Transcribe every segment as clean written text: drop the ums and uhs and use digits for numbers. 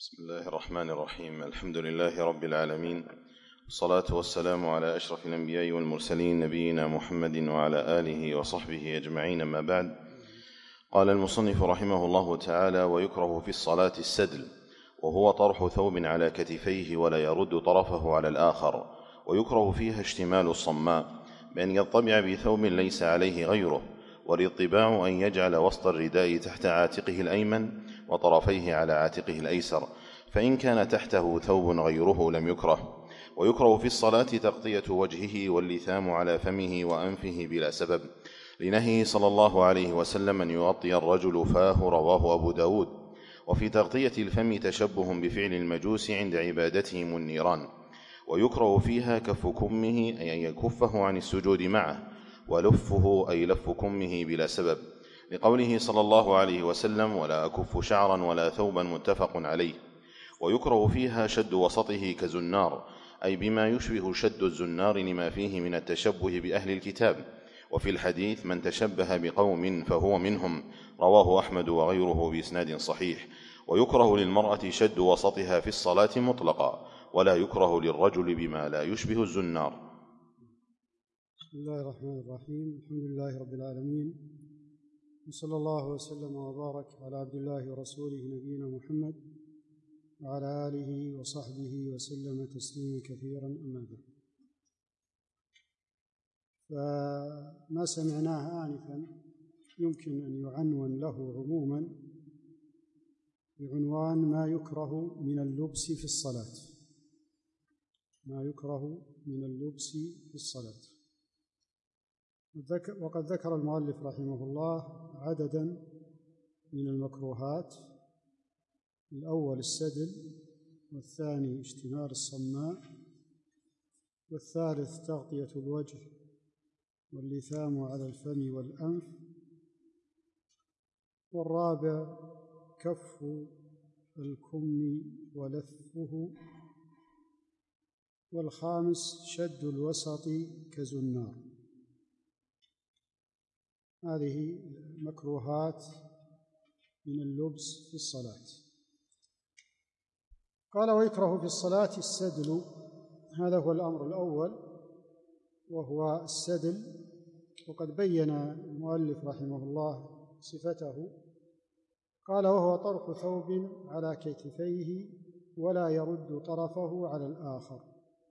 بسم الله الرحمن الرحيم. الحمد لله رب العالمين، والصلاة والسلام على أشرف الأنبياء والمرسلين نبينا محمد وعلى آله وصحبه أجمعين، ما بعد. قال المصنف رحمه الله تعالى: ويكره في الصلاة السدل، وهو طرح ثوب على كتفيه ولا يرد طرفه على الآخر. ويكره فيها اشتمال الصماء بأن يطبع بثوب ليس عليه غيره، والاطباع أن يجعل وسط الرداء تحت عاتقه الأيمن وطرفيه على عاتقه الأيسر، فإن كان تحته ثوب غيره لم يكره. ويكره في الصلاة تغطية وجهه واللثام على فمه وأنفه بلا سبب، لنهيه صلى الله عليه وسلم أن يغطي الرجل فاه، رواه أبو داود. وفي تغطية الفم تشبه بفعل المجوس عند عبادتهم النيران. ويكره فيها كف كمه، أي أن يكفه عن السجود معه، ولفه أي لف كمه بلا سبب، لقوله صلى الله عليه وسلم: ولا أكف شعرا ولا ثوبا، متفق عليه. ويكره فيها شد وسطه كزنار، أي بما يشبه شد الزنار لما فيه من التشبه بأهل الكتاب. وفي الحديث: من تشبه بقوم فهو منهم، رواه أحمد وغيره بإسناد صحيح. ويكره للمرأة شد وسطها في الصلاة مطلقا، ولا يكره للرجل بما لا يشبه الزنار. بسم الله الرحمن الرحيم. الحمد لله رب العالمين، وصلى الله وسلم وبارك على عبد الله ورسوله نبينا محمد وعلى آله وصحبه وسلم تسليما كثيرا، أما بعد. فما سمعناه آنفا يمكن أن يعنون له عموما بعنوان ما يكره من اللبس في الصلاة. ما يكره من اللبس في الصلاة. وقد ذكر المؤلف رحمه الله عددا من المكروهات: الأول السدل، والثاني اشتمال الصماء، والثالث تغطية الوجه واللثام على الفم والأنف، والرابع كف الكم ولفه، والخامس شد الوسط كزنار. هذه مكروهات من اللبس في الصلاة. قال: ويكره في الصلاة السدل. هذا هو الأمر الأول، وهو السدل. وقد بين المؤلف رحمه الله صفته. قال: وهو طرح ثوب على كتفيه ولا يرد طرفه على الآخر.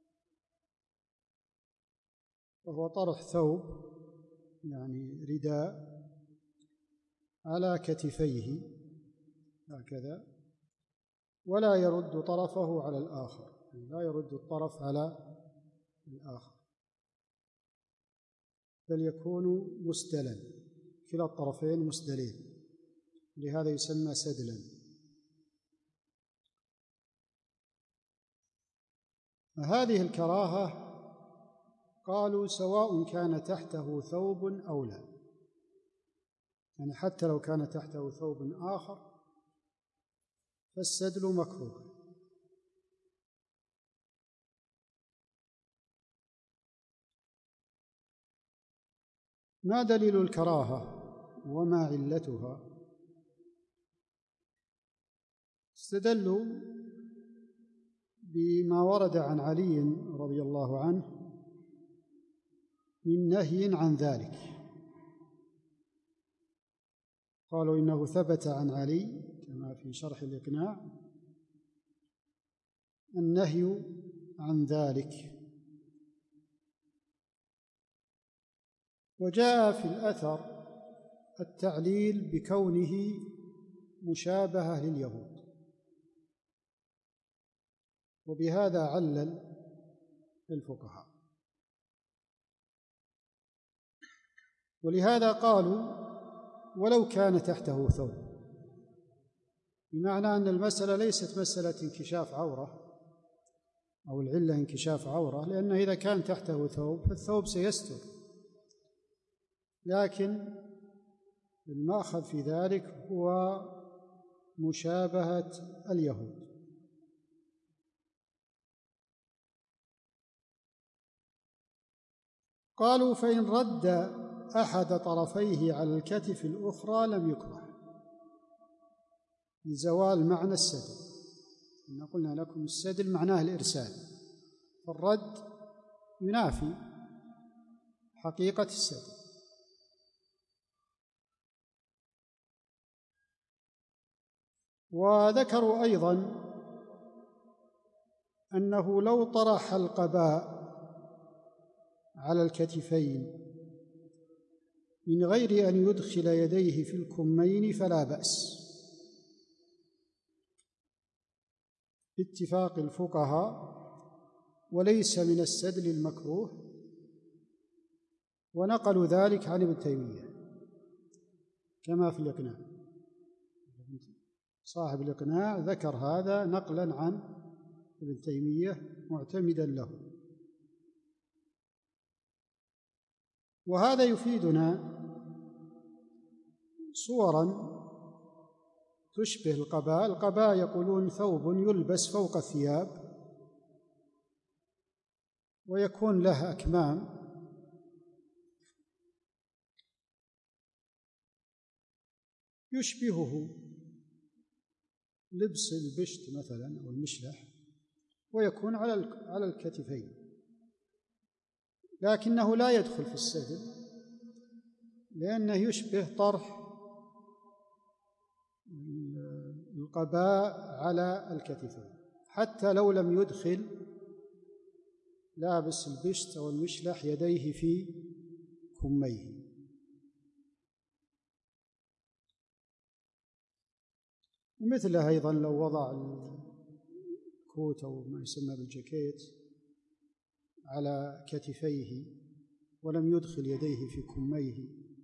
وهو طرح ثوب، يعني رداء، على كتفيه هكذا، ولا يرد طرفه على الآخر، يعني لا يرد الطرف على الآخر، بل يكون مسدلا، كلا الطرفين مسدلين، لهذا يسمى سدلا. هذه الكراهة قالوا سواء كان تحته ثوب أو لا، يعني حتى لو كان تحته ثوب آخر فالسدل مكروه. ما دليل الكراهة وما علتها؟ استدلوا بما ورد عن علي رضي الله عنه من نهي عن ذلك. قالوا إنه ثبت عن علي كما في شرح الإقناع النهي عن ذلك. وجاء في الأثر التعليل بكونه مشابهة لليهود، وبهذا علل الفقهاء. ولهذا قالوا ولو كان تحته ثوب، بمعنى أن المسألة ليست مسألة انكشاف عورة أو العلة انكشاف عورة، لأنه إذا كان تحته ثوب فالثوب سيستر، لكن المأخذ في ذلك هو مشابهة اليهود. قالوا فإن رد أحد طرفيه على الكتف الأخرى لم يكره، لزوال معنى السدل. إن قلنا لكم السدل معناه الإرسال، فالرد ينافي حقيقة السدل. وذكروا أيضا أنه لو طرح القباء على الكتفين من غير أن يدخل يديه في الكمين فلا بأس باتفاق الفقهاء، وليس من السدل المكروه، ونقلوا ذلك عن ابن تيمية كما في الإقناع. صاحب الإقناع ذكر هذا نقلا عن ابن تيمية معتمدا له. وهذا يفيدنا صورا تشبه القباء. القباء يقولون ثوب يلبس فوق الثياب ويكون له أكمام يشبهه لبس البشت مثلا أو المشلح، ويكون على الكتفين، لكنه لا يدخل في السدل لأنه يشبه طرح القباء على الكتفين، حتى لو لم يدخل لابس البشت أو المشلح يديه في كميه. ومثله أيضا لو وضع الكوت أو ما يسمى بالجاكيت على كتفيه ولم يدخل يديه في كميه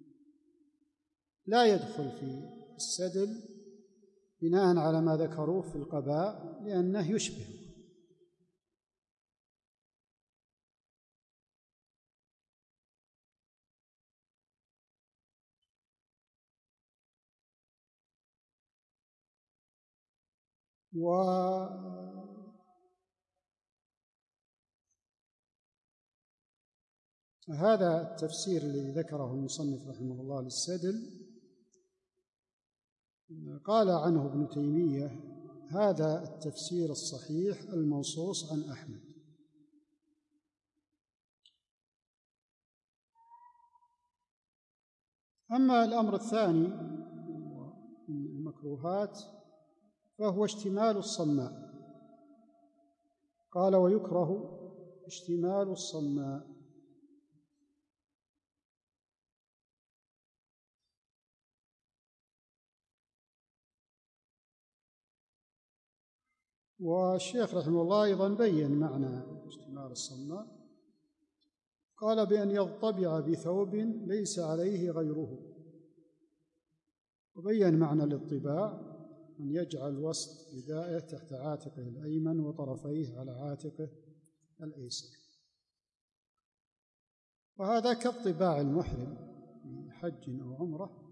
لا يدخل في السدل بناء على ما ذكروه في القباء لأنه يشبه. وهذا التفسير الذي ذكره المصنف رحمه الله للسدل قال عنه ابن تيمية هذا التفسير الصحيح المنصوص عن أحمد. أما الأمر الثاني من المكروهات فهو اشتمال الصماء. قال ويكره اشتمال الصماء، والشيخ رحمه الله أيضا بين معنى اشتمال الصماء، قال بأن يضطبع بثوب ليس عليه غيره، وبين معنى الاضطباع أن يجعل وسط ردائه تحت عاتقه الأيمن وطرفيه على عاتقه الأيسر، وهذا كاضطباع المحرم في حج أو عمرة،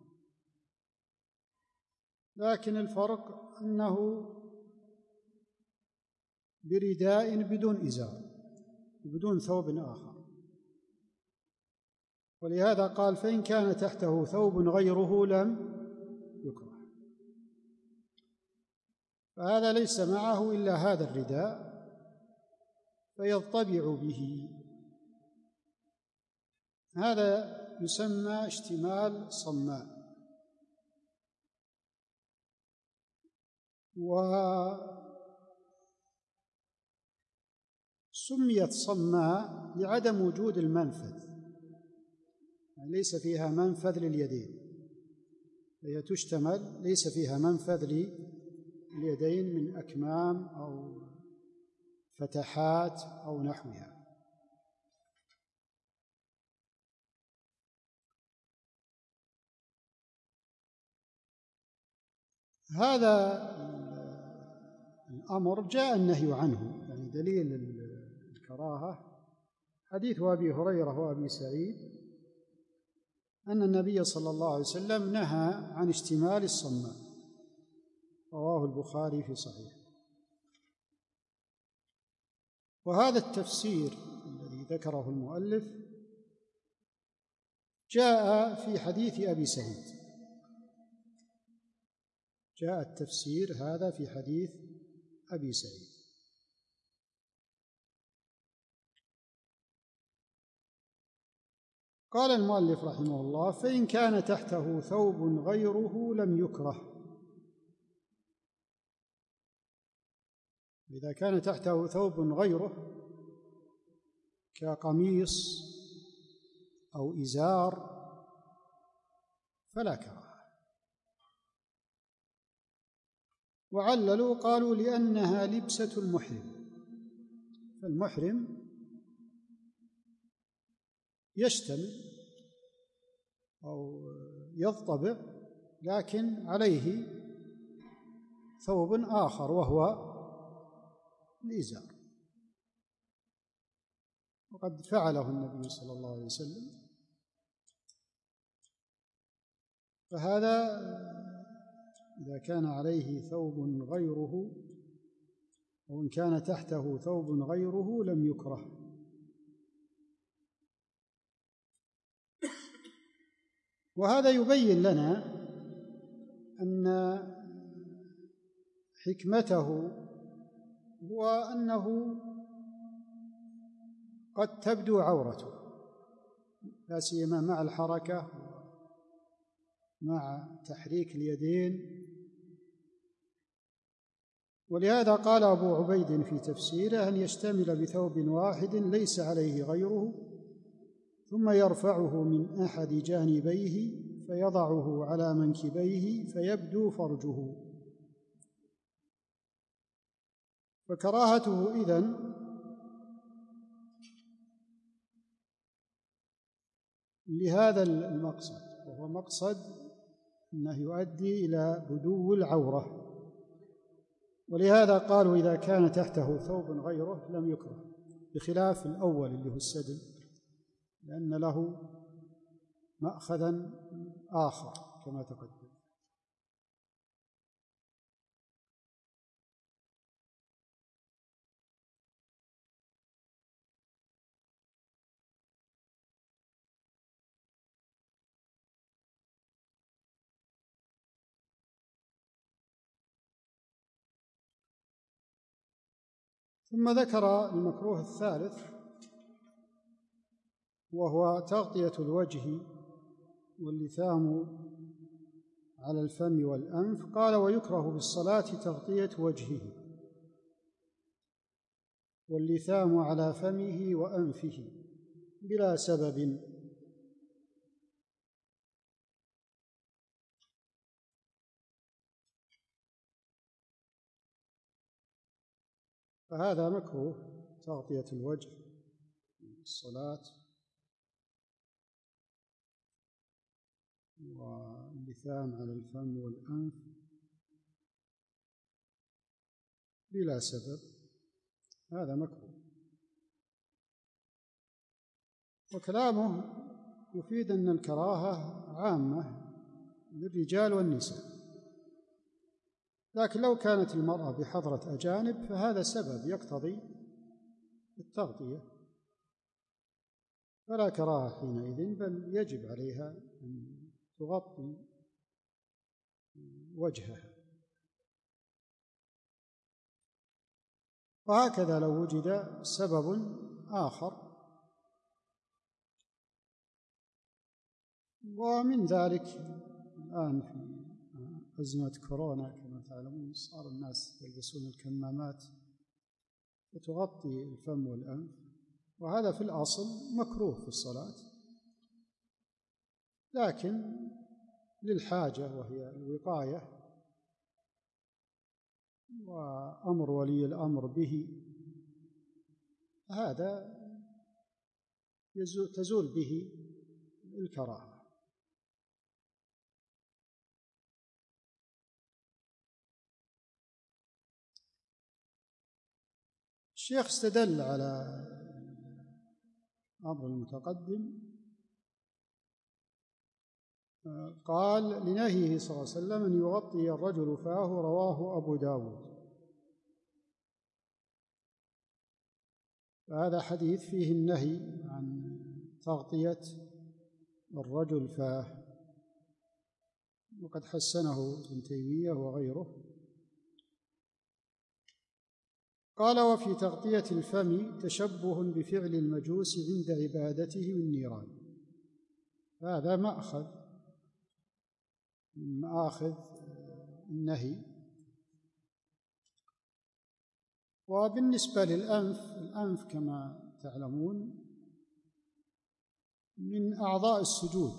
لكن الفرق أنه برداء بدون إزار بدون ثوب آخر. ولهذا قال فإن كان تحته ثوب غيره لم يكره، فهذا ليس معه إلا هذا الرداء فيضطبع به، هذا يسمى اشتمال صماء. وسميت صماء لعدم وجود المنفذ، يعني ليس فيها منفذ لليدين، هي تشتمل ليس فيها منفذ لليدين من أكمام أو فتحات أو نحوها. هذا الأمر جاء النهي عنه، يعني دليل الكراهة حديث أبي هريرة وأبي سعيد أن النبي صلى الله عليه وسلم نهى عن اشتمال الصماء، رواه البخاري في صحيحه. وهذا التفسير الذي ذكره المؤلف جاء في حديث أبي جاء التفسير هذا في حديث أبي سعيد. قال المؤلف رحمه الله: فإن كان تحته ثوب غيره لم يكره. إذا كان تحته ثوب غيره كقميص أو إزار فلا كراهة. وعللوا قالوا: لأنها لبسة المحرم، فالمحرم يشتمل أو يضطبع لكن عليه ثوب آخر وهو الإزار، وقد فعله النبي صلى الله عليه وسلم. فهذا إذا كان عليه ثوب غيره أو إن كان تحته ثوب غيره لم يكره. وهذا يبين لنا أن حكمته هو أنه قد تبدو عورته، لا سيما مع الحركة مع تحريك اليدين. ولهذا قال أبو عبيد في تفسيره: أن يشتمل بثوب واحد ليس عليه غيره ثم يرفعه من أحد جانبيه فيضعه على منكبيه فيبدو فرجه. فكراهته إذن لهذا المقصد، وهو مقصد أنه يؤدي إلى بدو العورة. ولهذا قالوا: إذا كان تحته ثوب غيره لم يكره، بخلاف الأول اللي هو السدل، لأن له مأخذا آخر كما تقدم. ثم ذكر المكروه الثالث وهو تغطية الوجه واللثام على الفم والأنف. قال: ويكره بالصلاة تغطية وجهه واللثام على فمه وأنفه بلا سبب. فهذا مكروه، تغطية الوجه في الصلاة واللثام على الفم والأنف بلا سبب، هذا مكروه. وكلامه يفيد أن الكراهة عامة للرجال والنساء، لكن لو كانت المرأة بحضرة أجانب فهذا سبب يقتضي التغطية، فلا كراهة حينئذ، بل يجب عليها أن تغطي وجهها. وهكذا لو وجد سبب آخر، ومن ذلك الآن في أزمة كورونا كما تعلمون صار الناس يلبسون الكمامات وتغطي الفم والأنف، وهذا في الأصل مكروه في الصلاة، لكن للحاجة وهي الوقاية وأمر ولي الأمر به، هذا تزول به الكراهة. الشيخ استدل على أمر المتقدم، قال: لنهيه صلى الله عليه وسلم أن يغطي الرجل فاه، رواه أبو داود. فهذا حديث فيه النهي عن تغطية الرجل فاه، وقد حسنه ابن تيمية وغيره. قال: وفي تغطية الفم تشبه بفعل المجوس عند عبادتهم النيران. هذا مأخذ من مآخذ النهي. وبالنسبة للأنف، الأنف كما تعلمون من أعضاء السجود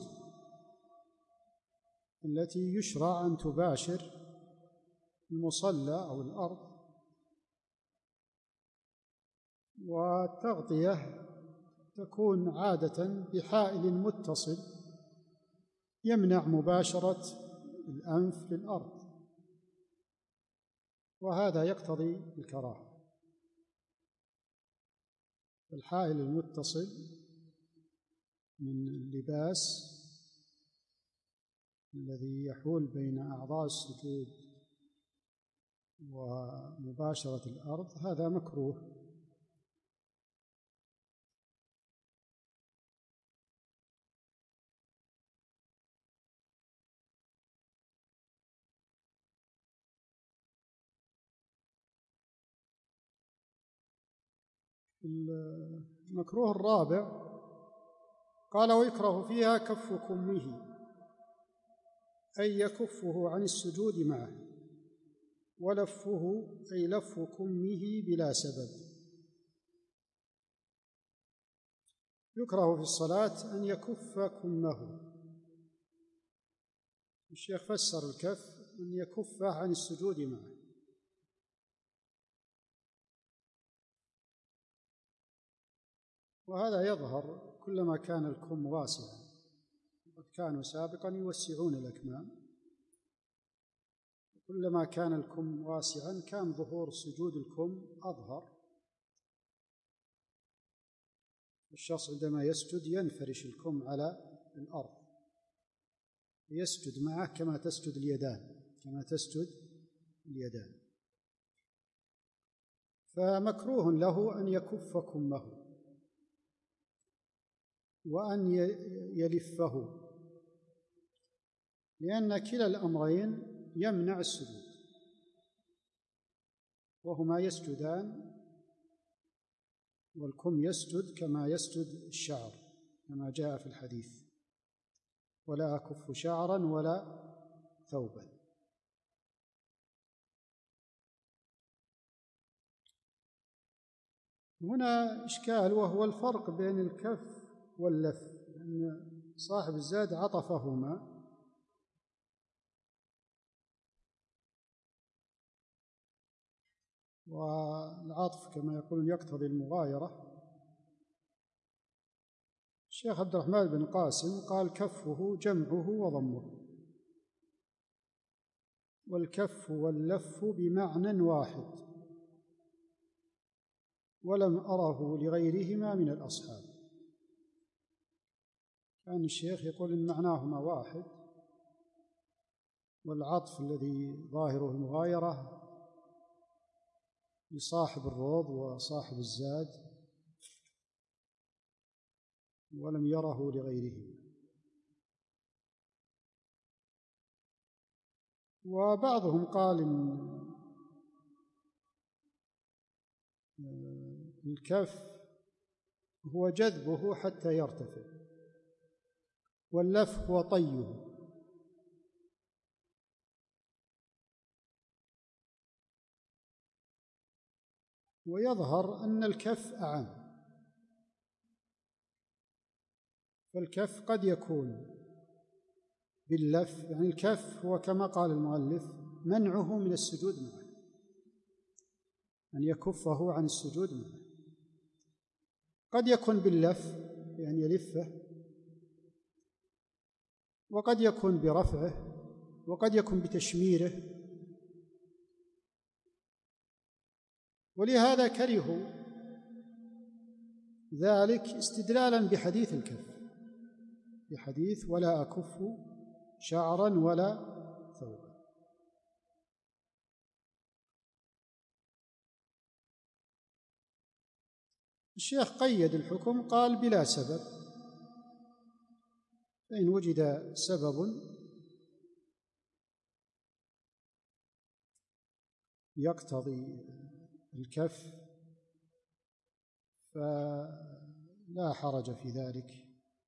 التي يشرع أن تباشر المصلى أو الأرض، والتغطية تكون عادة بحائل متصل يمنع مباشرة الأنف للأرض، وهذا يقتضي الكراهة. الحائل المتصل من اللباس الذي يحول بين أعضاء السجود ومباشرة الأرض هذا مكروه. المكروه الرابع قال: ويكره فيها كف كمه، أي يكفه عن السجود معه، ولفه أي لف كمه بلا سبب. يكره في الصلاة أن يكف كمه. الشيخ فسر الكف أن يكفه عن السجود معه. وهذا يظهر كلما كان الكم واسعا، وقد كانوا سابقا يوسعون الأكمام، كلما كان الكم واسعا كان ظهور سجود الكم أظهر. الشخص عندما يسجد ينفرش الكم على الأرض، يسجد معه كما تسجد اليدان، فمكروه له أن يكف كمه وأن يلفه، لأن كلا الأمرين يمنع السجود، وهما يسجدان، والكم يسجد كما يسجد الشعر كما جاء في الحديث: ولا أكف شعرا ولا ثوبا. هنا إشكال، وهو الفرق بين الكف واللف، لأن صاحب الزاد عطفهما، والعطف كما يقولون يقتضي المغايرة. الشيخ عبد الرحمن بن قاسم قال: كفه جمعه وضمه، والكف واللف بمعنى واحد، ولم أره لغيرهما من الأصحاب. كان الشيخ يقول إن معناهما واحد، والعطف الذي ظاهره المغايرة لصاحب الروض وصاحب الزاد، ولم يره لغيرهما. وبعضهم قال إن الكف هو جذبه حتى يرتفع، واللف هو طيه. ويظهر أن الكف أعم، فالكف قد يكون باللف، يعني الكف هو كما قال المؤلف منعه من السجود معه، أن يكفه عن السجود معه. قد يكون باللف يعني يلفه، وقد يكون برفعه، وقد يكون بتشميره. ولهذا كرهوا ذلك استدلالا بحديث الكف، بحديث ولا أكف شعرا ولا ثوبا. الشيخ قيد الحكم، قال: بلا سبب، فإن وجد سبب يقتضي الكف فلا حرج في ذلك.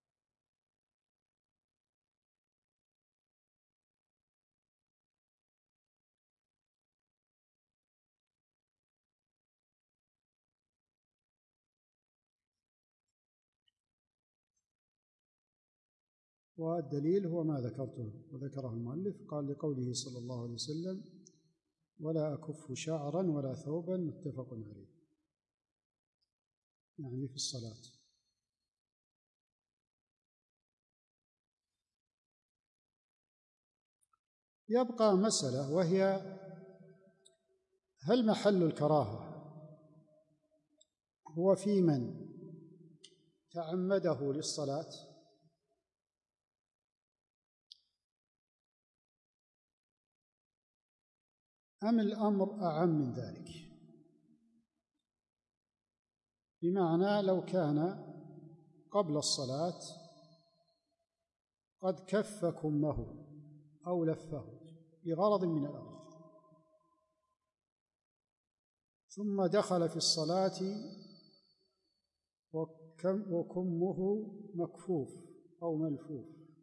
والدليل هو ما ذكرته وذكره المؤلف، قال لقوله صلى الله عليه وسلم: ولا أكف شعرا ولا ثوبا، متفق عليه، يعني في الصلاة. يبقى مسألة، وهي: هل محل الكراهة هو في من تعمده للصلاة، أم الأمر أعم من ذلك؟ بمعنى لو كان قبل الصلاة قد كف كمه أو لفه لغرض من الأغراض، ثم دخل في الصلاة وكمه مكفوف أو ملفوف،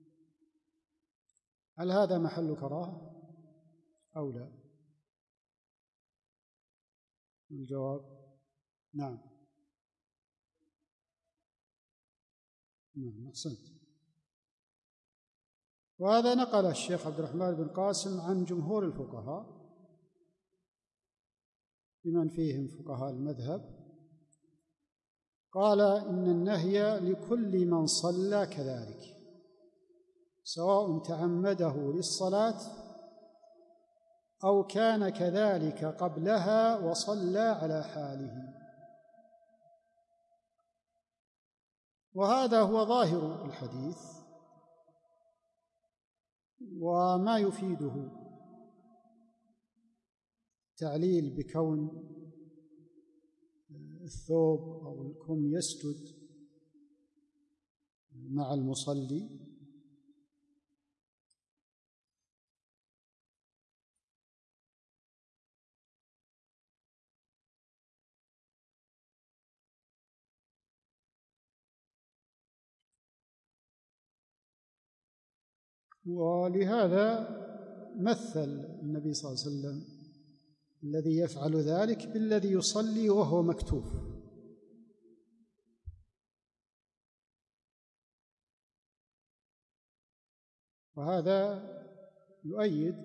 هل هذا محل كراهة أو لا؟ الجواب: نعم. نعم، أحسنت. وهذا نقل الشيخ عبد الرحمن بن قاسم عن جمهور الفقهاء بمن فيهم فقهاء المذهب، قال: إن النهي لكل من صلى كذلك، سواء تعمده للصلاة أو كان كذلك قبلها وصلى على حاله. وهذا هو ظاهر الحديث، وما يفيده تعليل بكون الثوب أو الكم يسجد مع المصلي. ولهذا مثل النبي صلى الله عليه وسلم الذي يفعل ذلك بالذي يصلي وهو مكتوف. وهذا يؤيد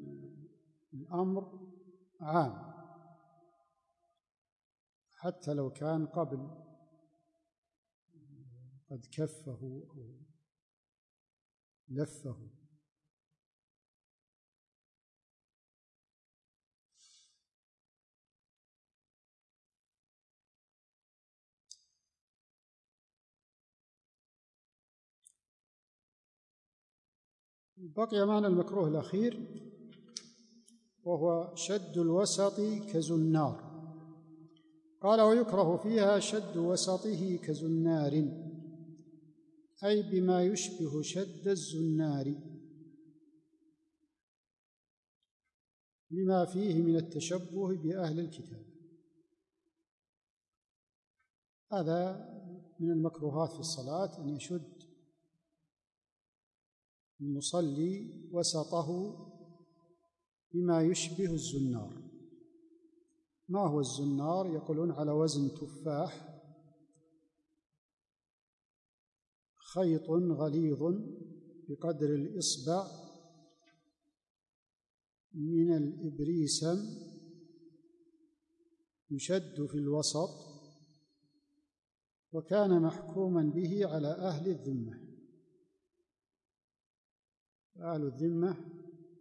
الأمر عام حتى لو كان قبل قد كفه أو لفه. بقي معنا المكروه الأخير، وهو شد الوسط كزنار. قال: ويكره فيها شد وسطه كزنار، أي بما يشبه شد الزنار، لما فيه من التشبه بأهل الكتاب. هذا من المكروهات في الصلاة، أن يشد المصلي وسطه بما يشبه الزنار. ما هو الزنار؟ يقولون على وزن تفاح، خيط غليظ بقدر الإصبع من الإبريسم يشد في الوسط، وكان محكوما به على أهل الذمة. أهل الذمة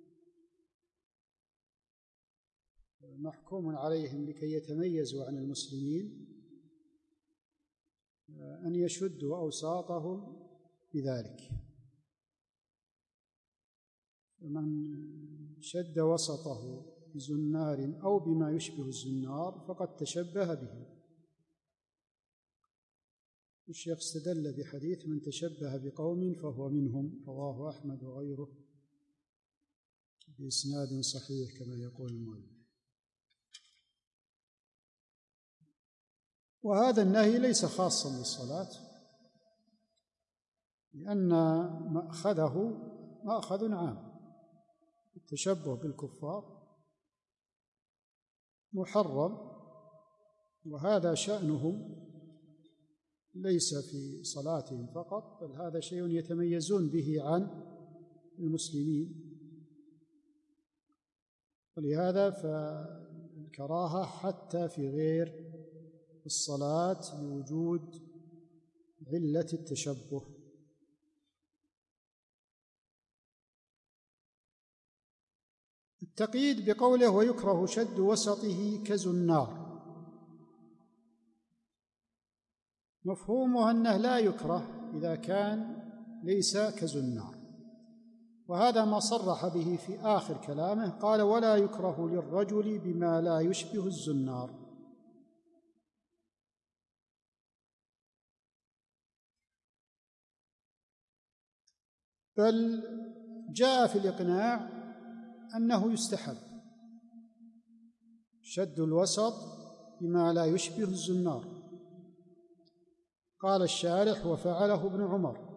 محكوم عليهم لكي يتميزوا عن المسلمين أن يشدوا أوساطهم بذلك. فمن شد وسطه بزنار أو بما يشبه الزنار فقد تشبه به. الشيخ استدل بحديث: من تشبه بقوم فهو منهم، رواه أحمد وغيره بإسناد صحيح كما يقول المؤلف. وهذا النهي ليس خاصا بالصلاة، لأن مأخذه مأخذ عام. التشبه بالكفار محرم، وهذا شأنهم ليس في صلاتهم فقط، بل هذا شيء يتميزون به عن المسلمين. ولهذا فالكراهة حتى في غير الصلاة لوجود علة التشبه. التقييد بقوله ويكره شد وسطه كزنار، مفهومه أنه لا يكره إذا كان ليس كزنار، وهذا ما صرح به في آخر كلامه، قال ولا يكره للرجل بما لا يشبه الزنار. بل جاء في الإقناع أنه يستحب شد الوسط بما لا يشبه الزنار. قال الشارح وفعله ابن عمر.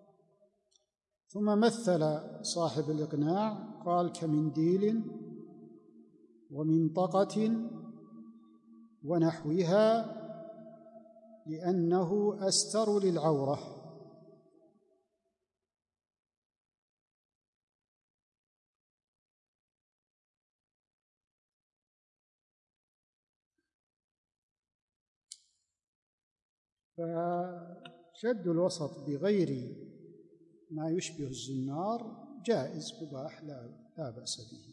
ثم مثل صاحب الإقناع قال كمنديل ومنطقة ونحوها لأنه أستر للعورة. فشد الوسط بغير ما يشبه الزنار جائز مباح لا بأس به.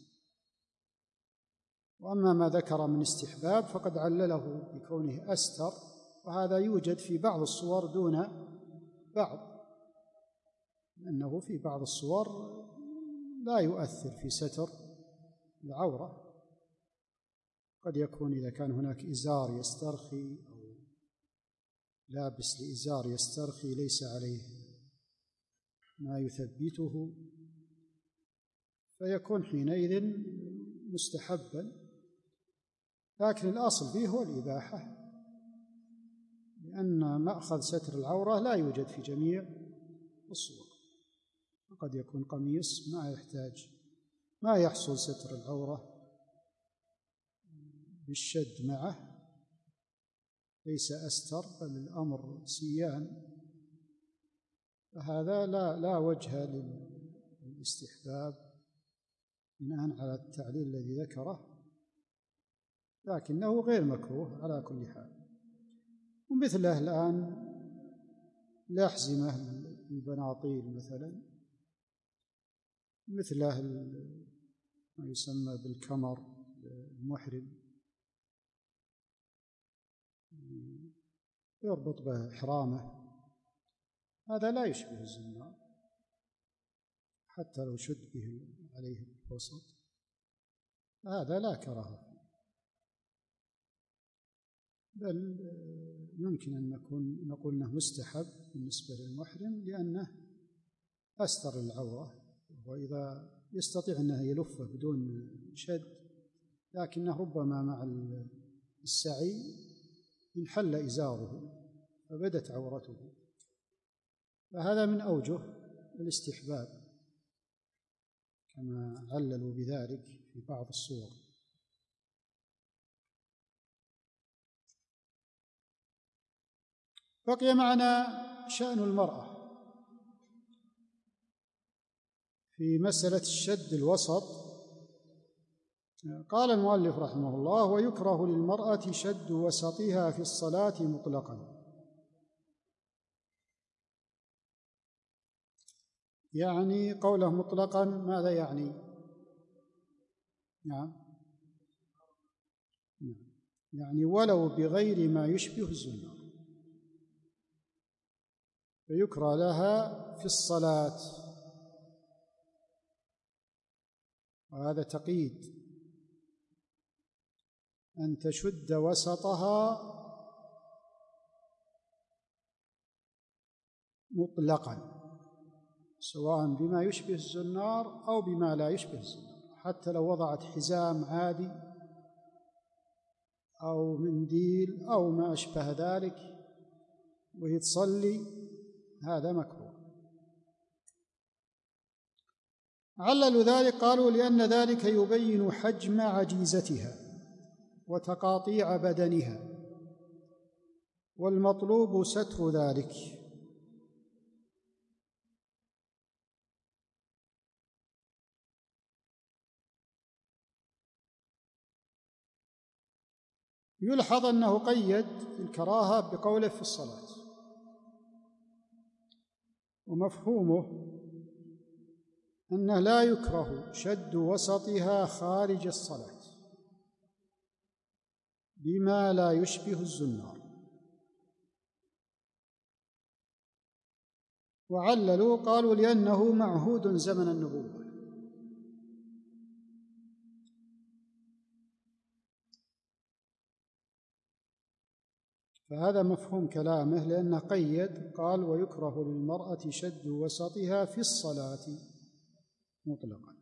وأما ما ذكر من استحباب فقد علله بكونه أستر، وهذا يوجد في بعض الصور دون بعض، لأنه في بعض الصور لا يؤثر في ستر العورة. قد يكون إذا كان هناك إزار يسترخي أو لابس لإزار يسترخي ليس عليه ما يثبته، فيكون حينئذ مستحبا، لكن الأصل فيه هو الإباحة، لأن مأخذ ستر العورة لا يوجد في جميع الصور. وقد يكون قميص ما يحصل ستر العورة بالشد معه، ليس أستر بل الأمر سيان، فهذا لا وجه للاستحباب بناء على التعليل الذي ذكره، لكنه غير مكروه على كل حال. ومثله الآن الأحزمة البناطيل مثلا، مثله ما يسمى بالكمر المحرم يربط به إحرامه، هذا لا يشبه الزنار حتى لو شد به عليه الوسط، هذا لا كراهة فيه، بل يمكن أن نقول أنه مستحب بالنسبة للمحرم لأنه أستر العورة، وإذا يستطيع أنه يلفه بدون شد، لكنه ربما مع السعي انحل إزاره فبدت عورته، فهذا من أوجه الاستحباب كما عللوا بذلك في بعض الصور. بقي معنا شأن المرأة في مسألة الشد الوسط. قال المؤلف رحمه الله ويكره للمرأة شد وسطها في الصلاة مطلقا، يعني قوله مطلقا ماذا يعني؟ يعني ولو بغير ما يشبه الزنار، فيكره لها في الصلاة، وهذا تقييد أن تشد وسطها مطلقا سواء بما يشبه الزنار أو بما لا يشبه الزنار، حتى لو وضعت حزام عادي أو منديل أو ما أشبه ذلك وهي تصلي، هذا مكروه. عللوا ذلك، قالوا لأن ذلك يبين حجم عجيزتها وتقاطيع بدنها، والمطلوب ستر ذلك. يلحظ أنه قيد الكراهة بقوله في الصلاة، ومفهومه أنه لا يكره شد وسطها خارج الصلاة بما لا يشبه الزنار. وعللوا، قالوا لأنه معهود زمن النبوة. فهذا مفهوم كلامه، لأنه قيد، قال ويكره للمرأة شد وسطها في الصلاة مطلقا.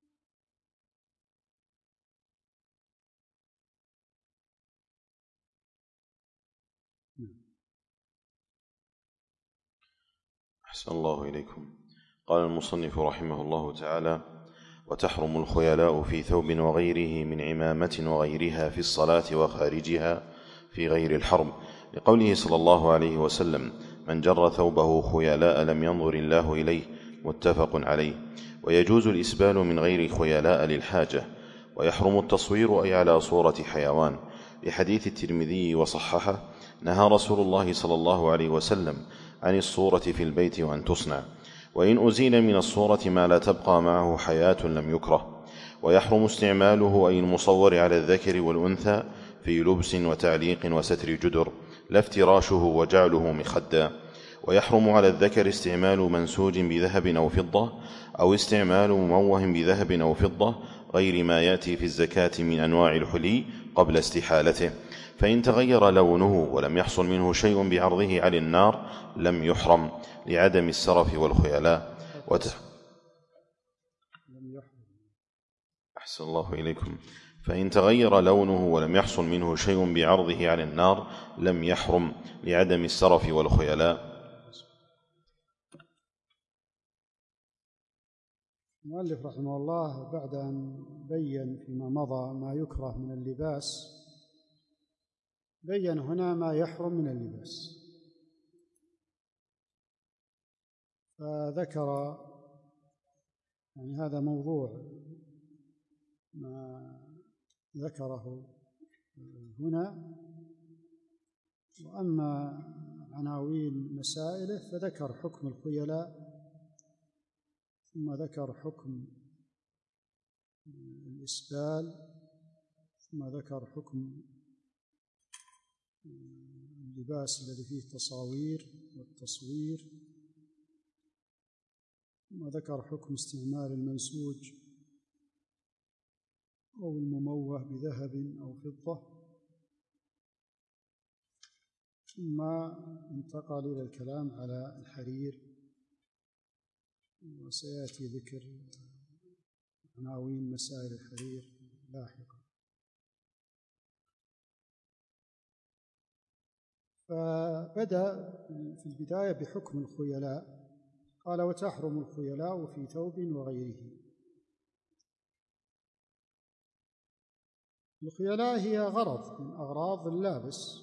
أحسن الله إليكم. قال المصنف رحمه الله تعالى: وتحرم الخيلاء في ثوب وغيره من عمامة وغيرها في الصلاة وخارجها في غير الحرم، لقوله صلى الله عليه وسلم: من جر ثوبه خيلاء لم ينظر الله إليه، متفق عليه. ويجوز الإسبال من غير خيلاء للحاجة. ويحرم التصوير أي على صورة حيوان، لحديث الترمذي وصححه: نهى رسول الله صلى الله عليه وسلم عن الصورة في البيت وأن تصنع، وإن أزيل من الصورة ما لا تبقى معه حياة لم يكره. ويحرم استعماله أي المصور على الذكر والأنثى في لبس وتعليق وستر جدر، لا افتراشه وجعله مخدا. ويحرم على الذكر استعمال منسوج بذهب أو فضة، أو استعمال مموه بذهب أو فضة غير ما يأتي في الزكاة من أنواع الحلي قبل استحالته، فإن تغير لونه ولم يحصل منه شيء بعرضه على النار لم يحرم، لعدم السرف والخيلاء. أحسن الله إليكم. فإن تغير لونه ولم يحصل منه شيء بعرضه على النار لم يحرم، لعدم السرف والخيلاء. المؤلف رحمه الله بعد أن بين فيما مضى ما يكره من اللباس، بين هنا ما يحرم من اللباس، فذكر يعني هذا موضوع ما ذكره هنا. وأما عناوين مسائله فذكر حكم الخيلاء، ثم ذكر حكم الإسبال، ثم ذكر حكم اللباس الذي فيه تصاوير والتصوير، ثم ذكر حكم استعمال المنسوج أو المموه بذهب أو فضة، ثم انتقل إلى الكلام على الحرير، وسيأتي ذكر عناوين مسائل الحرير لاحقا. فبدأ في البداية بحكم الخيلاء، قال وتحرم الخيلاء في ثوب وغيره. الخيلاء هي غرض من أغراض اللابس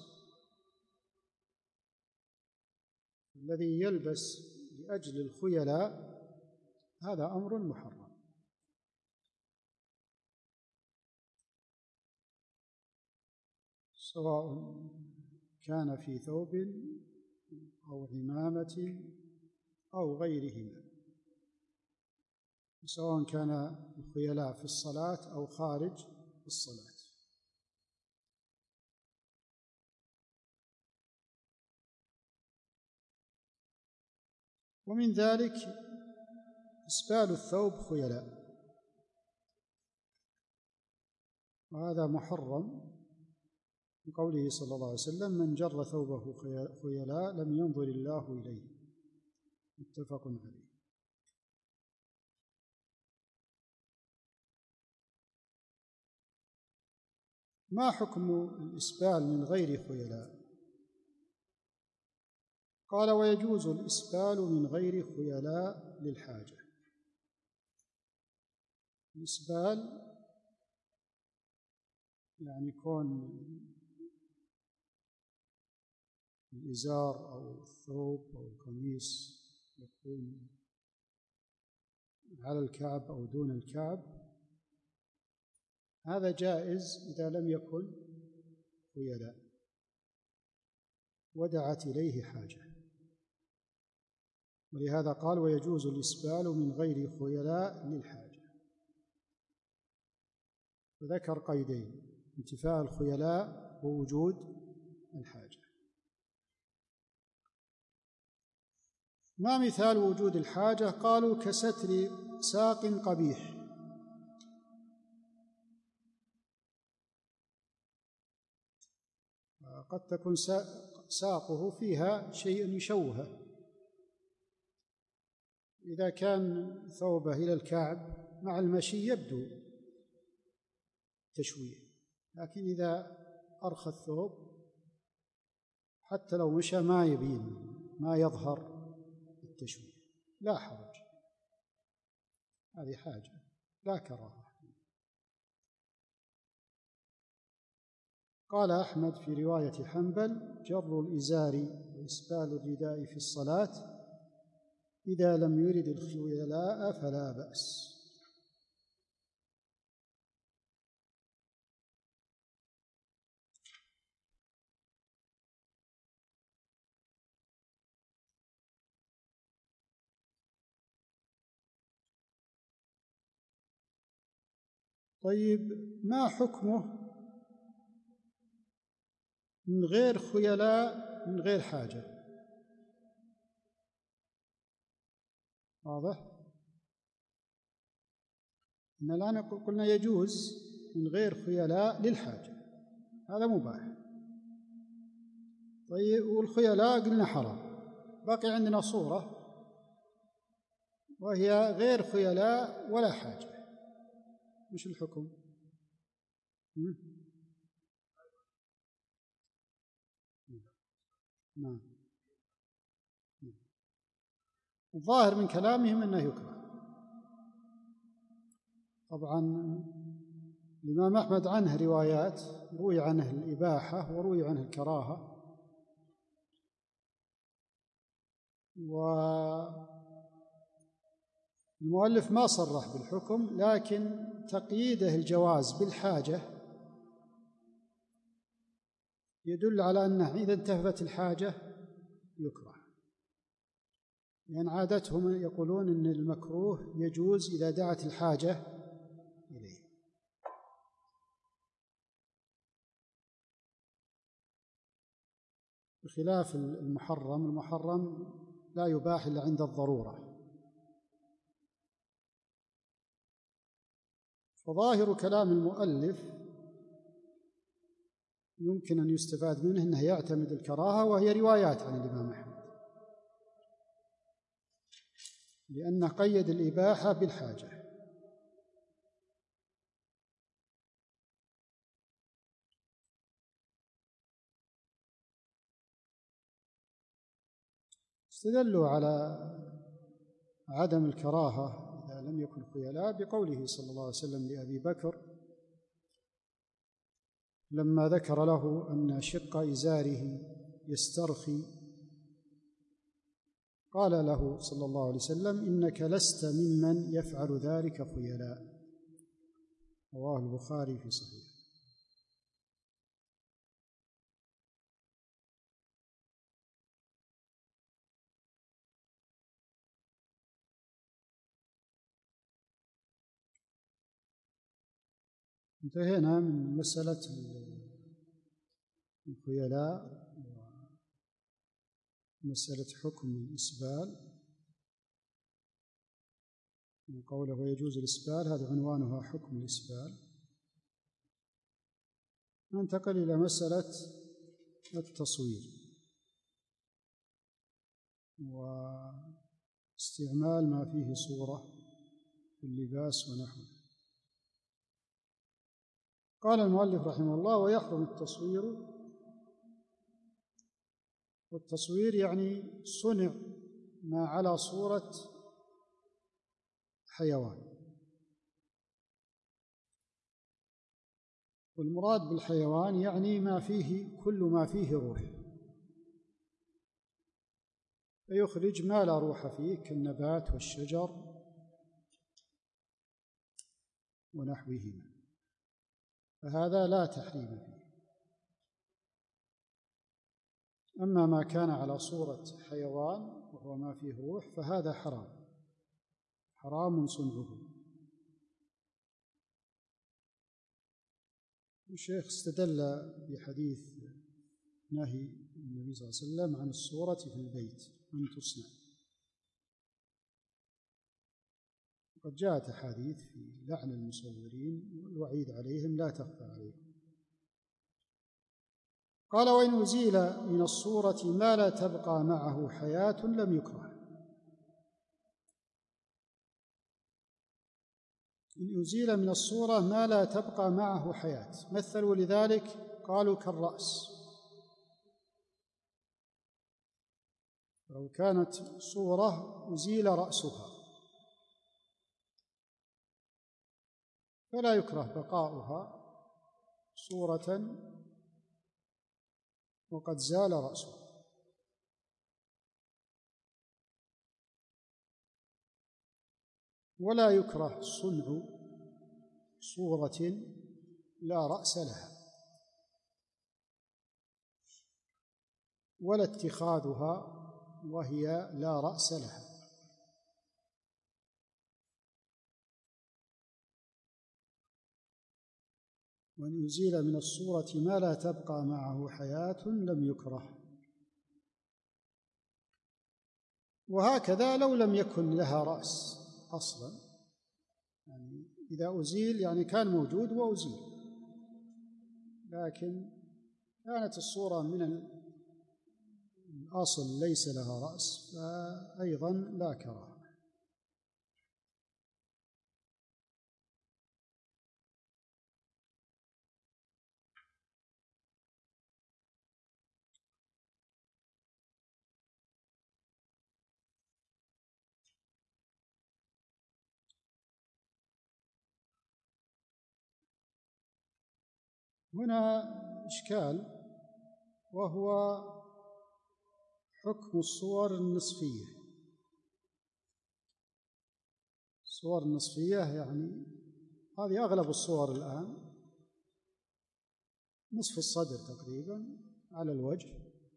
الذي يلبس لأجل الخيلاء، هذا أمر محرم. سواء كان في ثوب أو عمامة أو غيرهما، سواء كان الخيلاء في الصلاة أو خارج الصلاة. ومن ذلك إسبال الثوب خيلاء، وهذا محرم بقوله صلى الله عليه وسلم: من جر ثوبه خيلاء لم ينظر الله إليه، متفق عليه. ما حكم الإسبال من غير خيلاء؟ قال: ويجوز الإسبال من غير خيلاء للحاجة. الإسبال يعني يكون الإزار أو الثوب أو القميص يكون على الكعب أو دون الكعب، هذا جائز إذا لم يكن خيلاء ودعت إليه حاجة، ولهذا قال: ويجوز الإسبال من غير خيلاء للحاجة، وذكر قيدين: انتفاء الخيلاء ووجود الحاجة. ما مثال وجود الحاجة؟ قالوا: كستر ساق قبيح، قد تكون ساقه فيها شيء يشوهه، إذا كان ثوبه إلى الكعب مع المشي يبدو تشويه، لكن إذا أرخى الثوب حتى لو مشى ما يبين، ما يظهر التشويه، لا حرج، هذه حاجة لا كراهة. قال أحمد في رواية حنبل: جر الإزار وإسبال الرداء في الصلاة إذا لم يرد الخيلاء فلا بأس. طيب، ما حكمه من غير خيلاء من غير حاجة؟ واضح؟ إن الآن قلنا يجوز من غير خيلاء للحاجة، هذا مباح. طيب، والخيلاء قلنا حرام، باقي عندنا صورة وهي غير خيلاء ولا حاجة، وش الحكم؟ نعم. الظاهر من كلامهم أنه يكره. طبعا الإمام أحمد عنه روايات، روي عنه الإباحة وروي عنه الكراهة، والمؤلف ما صرح بالحكم، لكن تقييده الجواز بالحاجة يدل على أنه إذا انتهت الحاجة يكره، لأن عادتهم يقولون أن المكروه يجوز إذا دعت الحاجة إليه. بخلاف المحرم لا يباح إلا عند الضرورة. فظاهر كلام المؤلف يمكن أن يستفاد منه أنه يعتمد الكراهة، وهي روايات عن الإمام أحمد، لأنه قيد الإباحة بالحاجة. استدلوا على عدم الكراهة إذا لم يكن خيلاء بقوله صلى الله عليه وسلم لأبي بكر لما ذكر له أن شق إزاره يسترخي، قال له صلى الله عليه وسلم: إنك لست ممن يفعل ذلك خيلاء. رواه البخاري في صحيح. انتهينا من مسألة الخيلاء ومسألة حكم الإسبال. من قوله ويجوز الإسبال، هذا عنوانها حكم الإسبال. ننتقل إلى مسألة التصوير واستعمال ما فيه صورة في اللباس ونحوه. قال المؤلف رحمه الله: ويحرم التصوير، والتصوير يعني صنع ما على صورة حيوان، والمراد بالحيوان يعني ما فيه كل ما فيه روح، فيخرج ما لا روح فيه كالنبات والشجر ونحوهما، فهذا لا تحريم فيه. أما ما كان على صورة حيوان وهو ما فيه روح فهذا حرام صنعه. الشيخ استدل بحديث نهي النبي صلى الله عليه وسلم عن الصورة في البيت أن تصنع، وقد جاءت أحاديث في لعن المصورين والوعيد عليهم لا تخفى عليكم. قال: وإن أزيل من الصورة ما لا تبقى معه حياة لم يكره. إن أزيل من الصورة ما لا تبقى معه حياة، مثلوا لذلك قالوا كالرأس، لو كانت صورة أزيل رأسها فلا يكره بقاؤها صورة وقد زال رأسها. ولا يكره صنع صورة لا رأس لها، ولا اتخاذها وهي لا رأس لها. وأن يزيل من الصورة ما لا تبقى معه حياة لم يكره. وهكذا لو لم يكن لها رأس أصلا، يعني إذا أزيل يعني كان موجود وأزيل، لكن كانت الصورة من الأصل ليس لها رأس فأيضا لا كراهة. هنا إشكال، وهو حكم الصور النصفية. الصور النصفية يعني هذه أغلب الصور الآن نصف الصدر تقريبا على الوجه،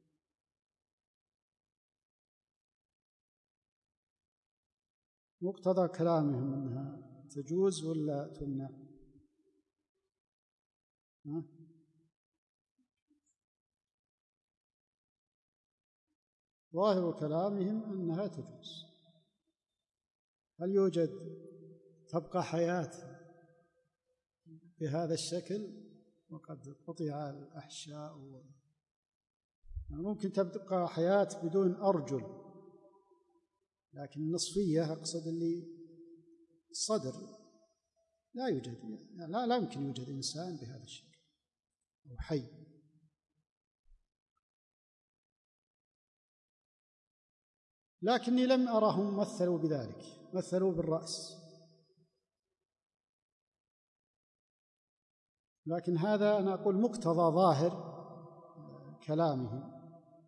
مقتضى كلامهم أنها تجوز ولا تمنع؟ ظاهر كلامهم أنها تجوز. هل يوجد تبقى حياة بهذا الشكل وقد قطع الأحشاء يعني ممكن تبقى حياة بدون أرجل، لكن النصفية أقصد اللي الصدر لا يوجد، يعني لا يمكن يوجد إنسان بهذا الشكل أو حي. لكني لم أرهم مثلوا بذلك، مثلوا بالرأس، لكن هذا أنا أقول مقتضى ظاهر كلامهم.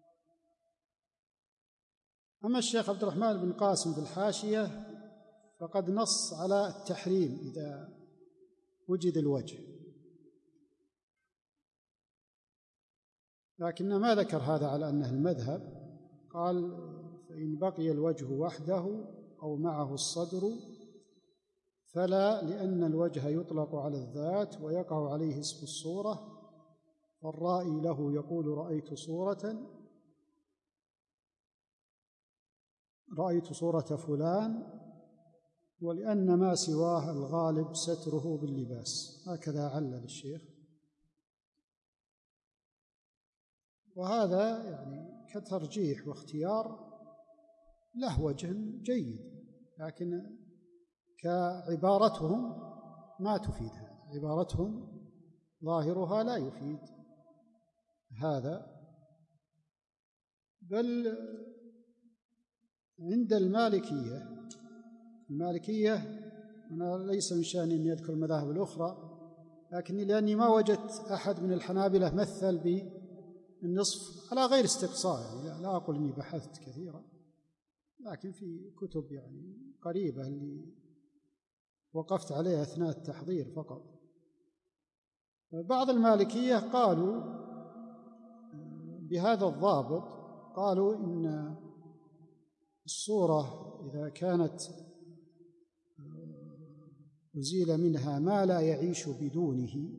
أما الشيخ عبد الرحمن بن قاسم في الحاشية فقد نص على التحريم إذا وجد الوجه، لكن ما ذكر هذا على أنه المذهب. قال: فإن بقي الوجه وحده أو معه الصدر فلا، لأن الوجه يطلق على الذات ويقع عليه اسم الصورة، فالرائي له يقول رأيت صورة فلان، ولأن ما سواه الغالب ستره باللباس. هكذا علل الشيخ، وهذا يعني كترجيح واختيار له وجه جيد، لكن كعبارتهم ما تفيد هذا. عبارتهم ظاهرها لا يفيد هذا، بل عند المالكية أنا ليس من شأني أن أذكر المذاهب الأخرى، لكني لأني ما وجدت أحد من الحنابلة مثل بالنصف على غير استقصاء، يعني لا أقول أني بحثت كثيرا، لكن في كتب يعني قريبة اللي وقفت عليها أثناء التحضير فقط. بعض المالكية قالوا بهذا الضابط، قالوا إن الصورة إذا كانت أزيل منها ما لا يعيش بدونه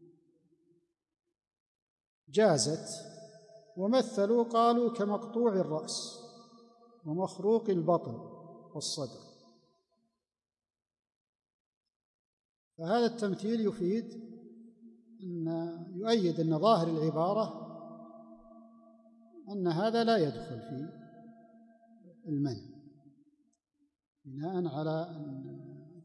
جازت، ومثلوا قالوا كمقطوع الرأس ومخروق البطن والصدر. فهذا التمثيل يؤيد أن ظاهر العبارة أن هذا لا يدخل في المنع، بناء على أن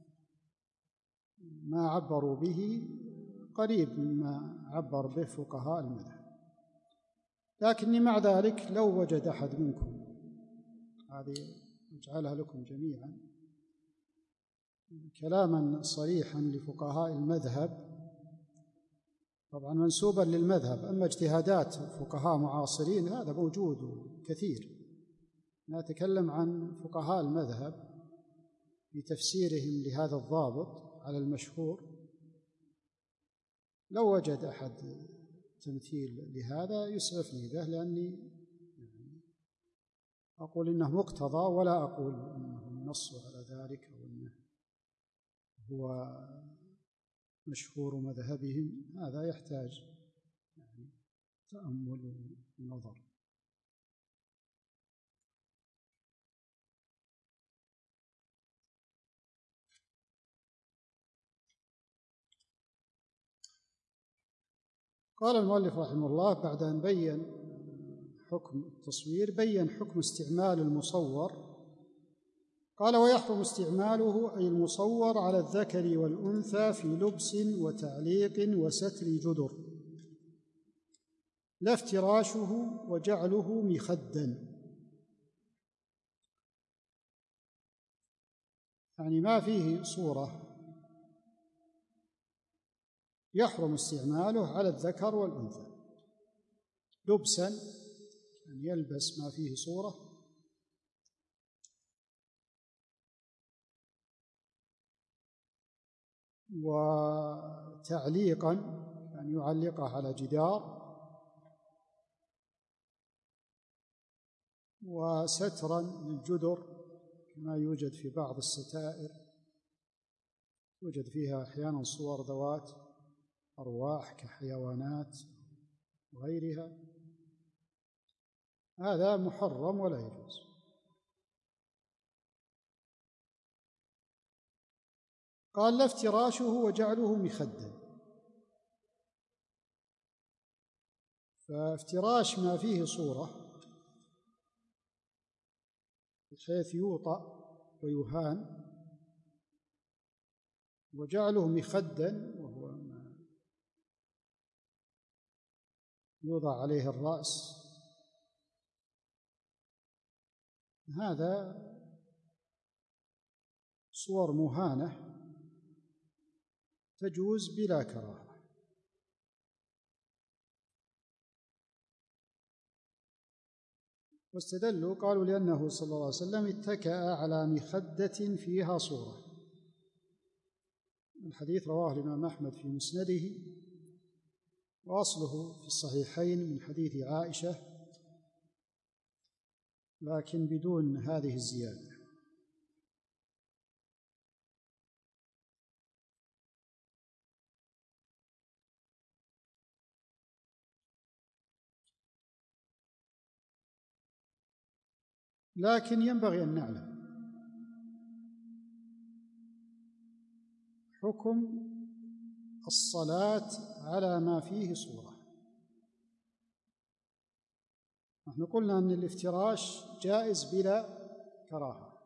ما عبروا به قريب مما عبر به فقهاء المذهب. لكني مع ذلك لو وجد أحد منكم، هذه أجعلها لكم جميعا، كلاما صريحا لفقهاء المذهب، طبعا منسوبا للمذهب، أما اجتهادات فقهاء معاصرين هذا موجود كثير، نتكلم عن فقهاء المذهب في تفسيرهم لهذا الضابط على المشهور. لو وجد أحد تمثيل لهذا يسعفني به، لأني أقول إنه مقتضى ولا أقول إنه نص على ذلك أو إنه هو مشهور مذهبهم، هذا يحتاج تأمل ونظر. قال المؤلف رحمه الله بعد أن بين حكم التصوير بين حكم استعمال المصور. قال: ويحرم استعماله أي المصور على الذكر والأنثى في لبس وتعليق وستر جدر، لا افتراشه وجعله مخدا، يعني ما فيه صورة يحرم استعماله على الذكر والأنثى، لبسا أن يلبس ما فيه صورة، وتعليقا أن يعلقه على جدار، وسترا للجدر كما يوجد في بعض الستائر، يوجد فيها أحيانا صور ذوات أرواح كحيوانات وغيرها، هذا محرم ولا يجوز. قال: لا افتراشه وجعله مخدا، فافتراش ما فيه صورة بحيث يوطأ ويهان، وجعله مخدا وهو ما يوضع عليه الرأس، هذا صور مهانة تجوز بلا كراهة. واستدلوا قالوا لأنه صلى الله عليه وسلم اتكأ على مخدة فيها صورة، الحديث رواه الإمام أحمد في مسنده، وأصله في الصحيحين من حديث عائشة لكن بدون هذه الزيادة. لكن ينبغي أن نعلم حكم الصلاة على ما فيه صورة. نحن قلنا أن الافتراش جائز بلا كراهة،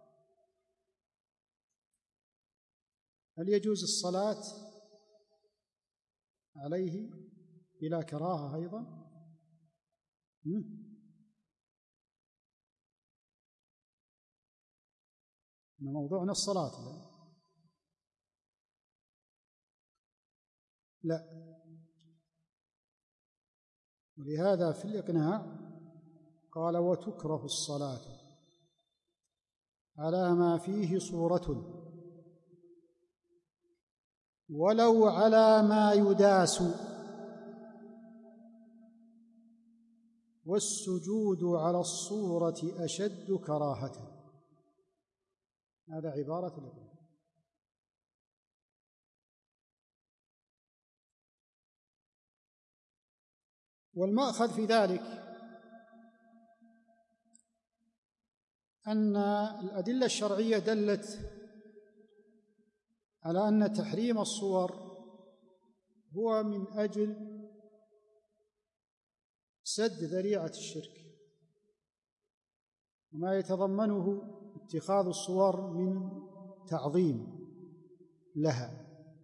هل يجوز الصلاة عليه بلا كراهة أيضا؟ موضوعنا الصلاة. لا، ولهذا في الإقناع قال: وتكره الصلاة على ما فيه صورة ولو على ما يداس، والسجود على الصورة أشد كراهة. هذا عبارة الإقناع. والمأخذ في ذلك أن الأدلة الشرعية دلت على أن تحريم الصور هو من أجل سد ذريعة الشرك، وما يتضمنه اتخاذ الصور من تعظيم لها.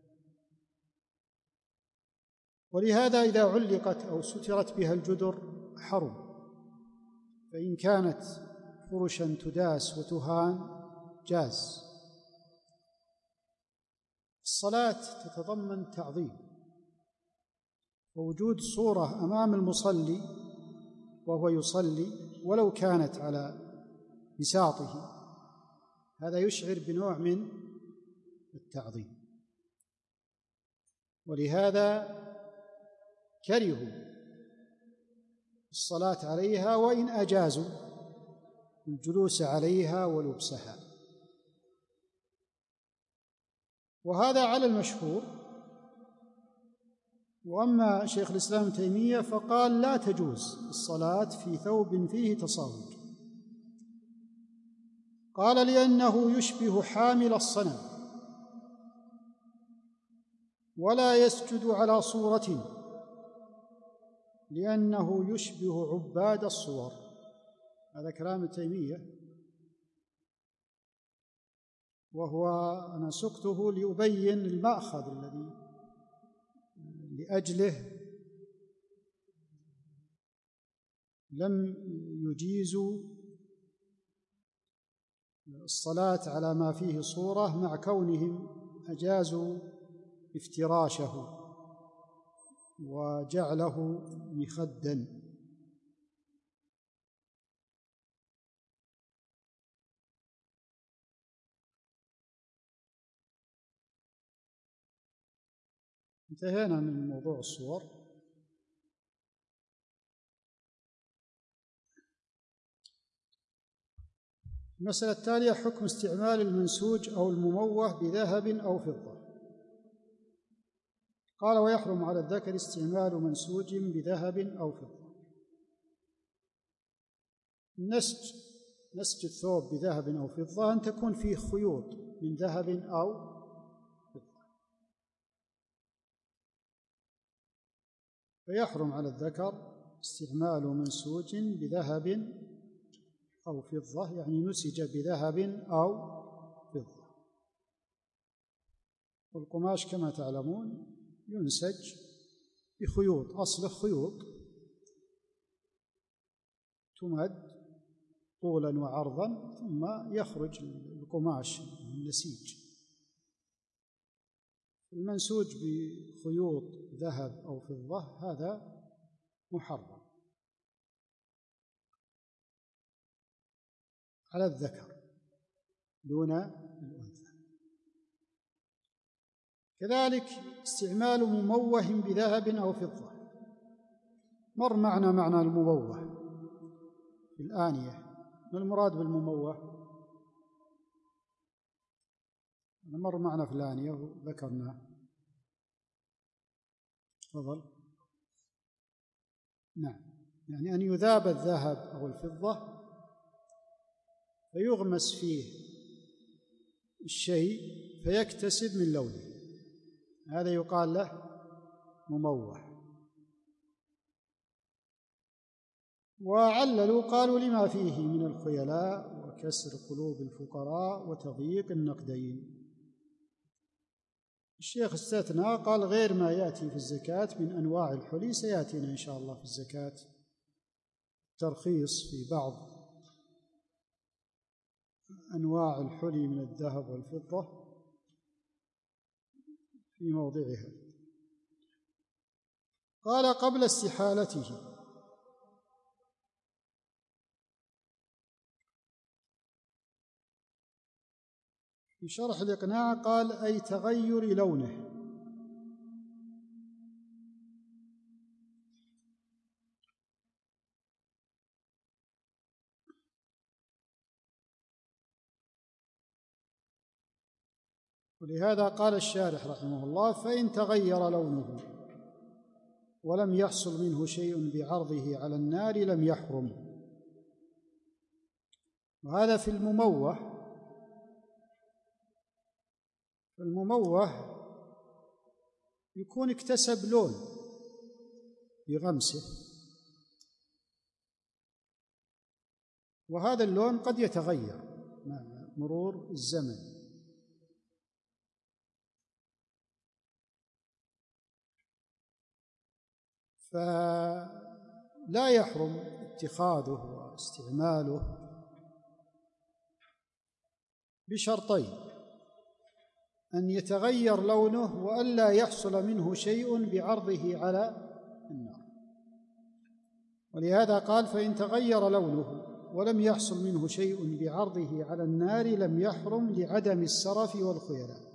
ولهذا إذا علقت أو سترت بها الجدر حرم، فإن كانت فرشا تداس وتهان جاز. الصلاة تتضمن تعظيم، ووجود صورة أمام المصلي وهو يصلي ولو كانت على بساطه هذا يشعر بنوع من التعظيم. ولهذا كرهوا الصلاة عليها، وإن أجازوا الجلوس عليها ولبسها. وهذا على المشهور. وأما شيخ الإسلام ابن تيمية فقال: لا تجوز الصلاة في ثوب فيه تصاوير. قال: لأنه يشبه حامل الصنم، ولا يسجد على صورة، لأنه يشبه عباد الصور. هذا كلام ابن تيمية، وهو أنا سقته لأبين المأخذ الذي لأجله لم يجيزوا الصلاة على ما فيه صورة، مع كونهم أجازوا افتراشه وجعله مخدا. انتهينا من موضوع الصور. المسألة التالية: حكم استعمال المنسوج أو المموه بذهب أو فضة. قال: ويحرم على الذكر استعمال منسوج بذهب أو فضة. نسج الثوب بذهب أو فضة أن تكون فيه خيوط من ذهب أو فضة، فيحرم على الذكر استعمال منسوج بذهب أو فضة، يعني نسج بذهب أو فضة. والقماش كما تعلمون ينسج بخيوط، أصله خيوط تمد طولا وعرضا، ثم يخرج القماش النسيج. المنسوج بخيوط ذهب أو فضة هذا محرم على الذكر دون الأنثى. كذلك استعمال مموه بذهب أو فضة. مر معنا معنى المموه في الآنية. ما المراد بالمموه؟ مر معنا في الآنية وذكرناه. تفضل. نعم، يعني أن يذاب الذهب أو الفضة فيغمس فيه الشيء فيكتسب من لونه، هذا يقال له مموه. وعللوا قالوا: لما فيه من الخيلاء وكسر قلوب الفقراء وتضييق النقدين. الشيخ استثنى، قال غير ما يأتي في الزكاة من أنواع الحلي، سيأتينا إن شاء الله في الزكاة ترخيص في بعض أنواع الحلي من الذهب والفضة في موضعها. قال قبل استحالته، في شرح الإقناع قال أي تغير لونه، ولهذا قال الشارح رحمه الله فإن تغير لونه ولم يحصل منه شيء بعرضه على النار لم يحرم. وهذا في المموه. المموه يكون اكتسب لون بغمسه، وهذا اللون قد يتغير مع مرور الزمن، فلا يحرم اتخاذه واستعماله بشرطين: أن يتغير لونه وألا يحصل منه شيء بعرضه على النار. ولهذا قال فإن تغير لونه ولم يحصل منه شيء بعرضه على النار لم يحرم لعدم السرف والخيلاء.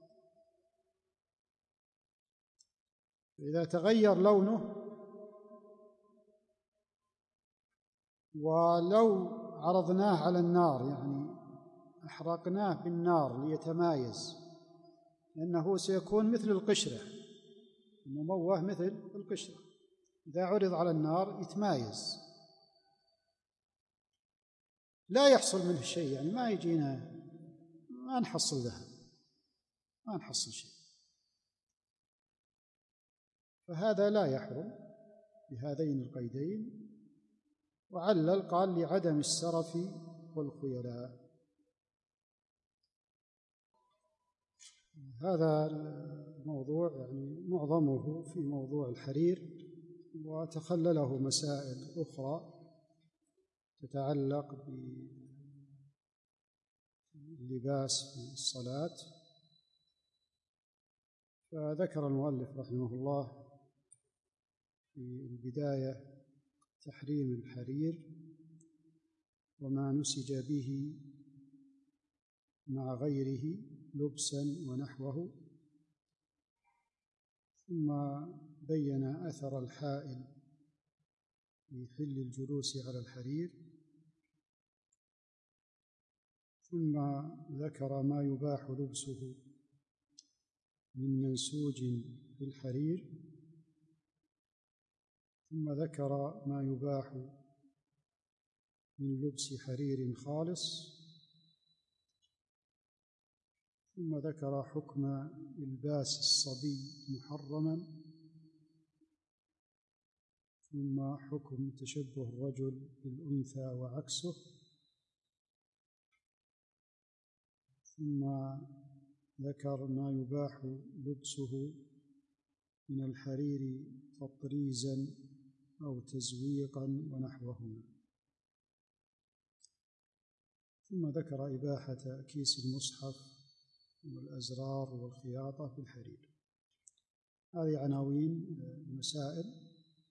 إذا تغير لونه ولو عرضناه على النار، يعني أحرقناه بالنار ليتمايز، لأنه سيكون مثل القشرة، المموه مثل القشرة، إذا عرض على النار يتمايز، لا يحصل منه شيء، يعني ما يجينا، ما نحصل ذهب، ما نحصل شيء، فهذا لا يحرم بهذين القيدين. وعلل قال لعدم السرف والخيلاء. هذا الموضوع يعني معظمه في موضوع الحرير، وتخلله مسائل أخرى تتعلق باللباس في الصلاة. فذكر المؤلف رحمه الله في البداية تحريم الحرير وما نسج به مع غيره لبسا ونحوه، ثم بين أثر الحائل في حل الجلوس على الحرير، ثم ذكر ما يباح لبسه من منسوج بالحرير، ثم ذكر ما يباح من لبس حرير خالص، ثم ذكر حكم إلباس الصبي محرما، ثم حكم تشبه الرجل بالأنثى وعكسه، ثم ذكر ما يباح لبسه من الحرير تطريزا أو تزويقا ونحوهما، ثم ذكر إباحة كيس المصحف والأزرار والخياطة بالحرير. هذه عناوين المسائل.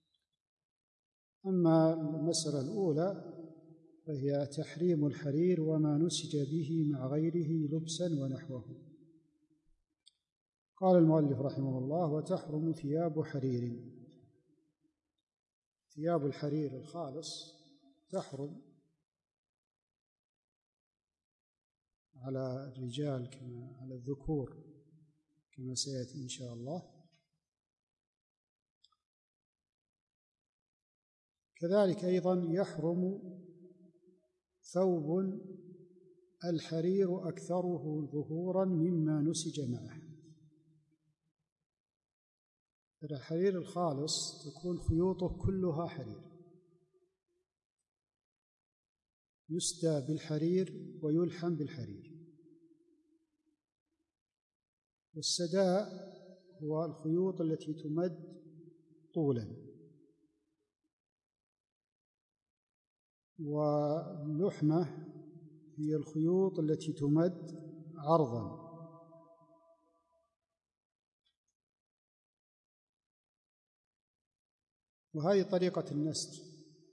أما المسألة الأولى فهي تحريم الحرير وما نسج به مع غيره لبسا ونحوه. قال المؤلف رحمه الله: وتحرم ثياب حرير. ثياب الحرير الخالص تحرم على الرجال كما على الذكور، كما سيأتي إن شاء الله. كذلك أيضا يحرم ثوب الحرير أكثره ظهورا مما نسج معه. الحرير الخالص تكون خيوطه كلها حرير، يسدى بالحرير ويلحم بالحرير. والسداء هو الخيوط التي تمد طولا، واللحمة هي الخيوط التي تمد عرضا. وهذه طريقة النسج،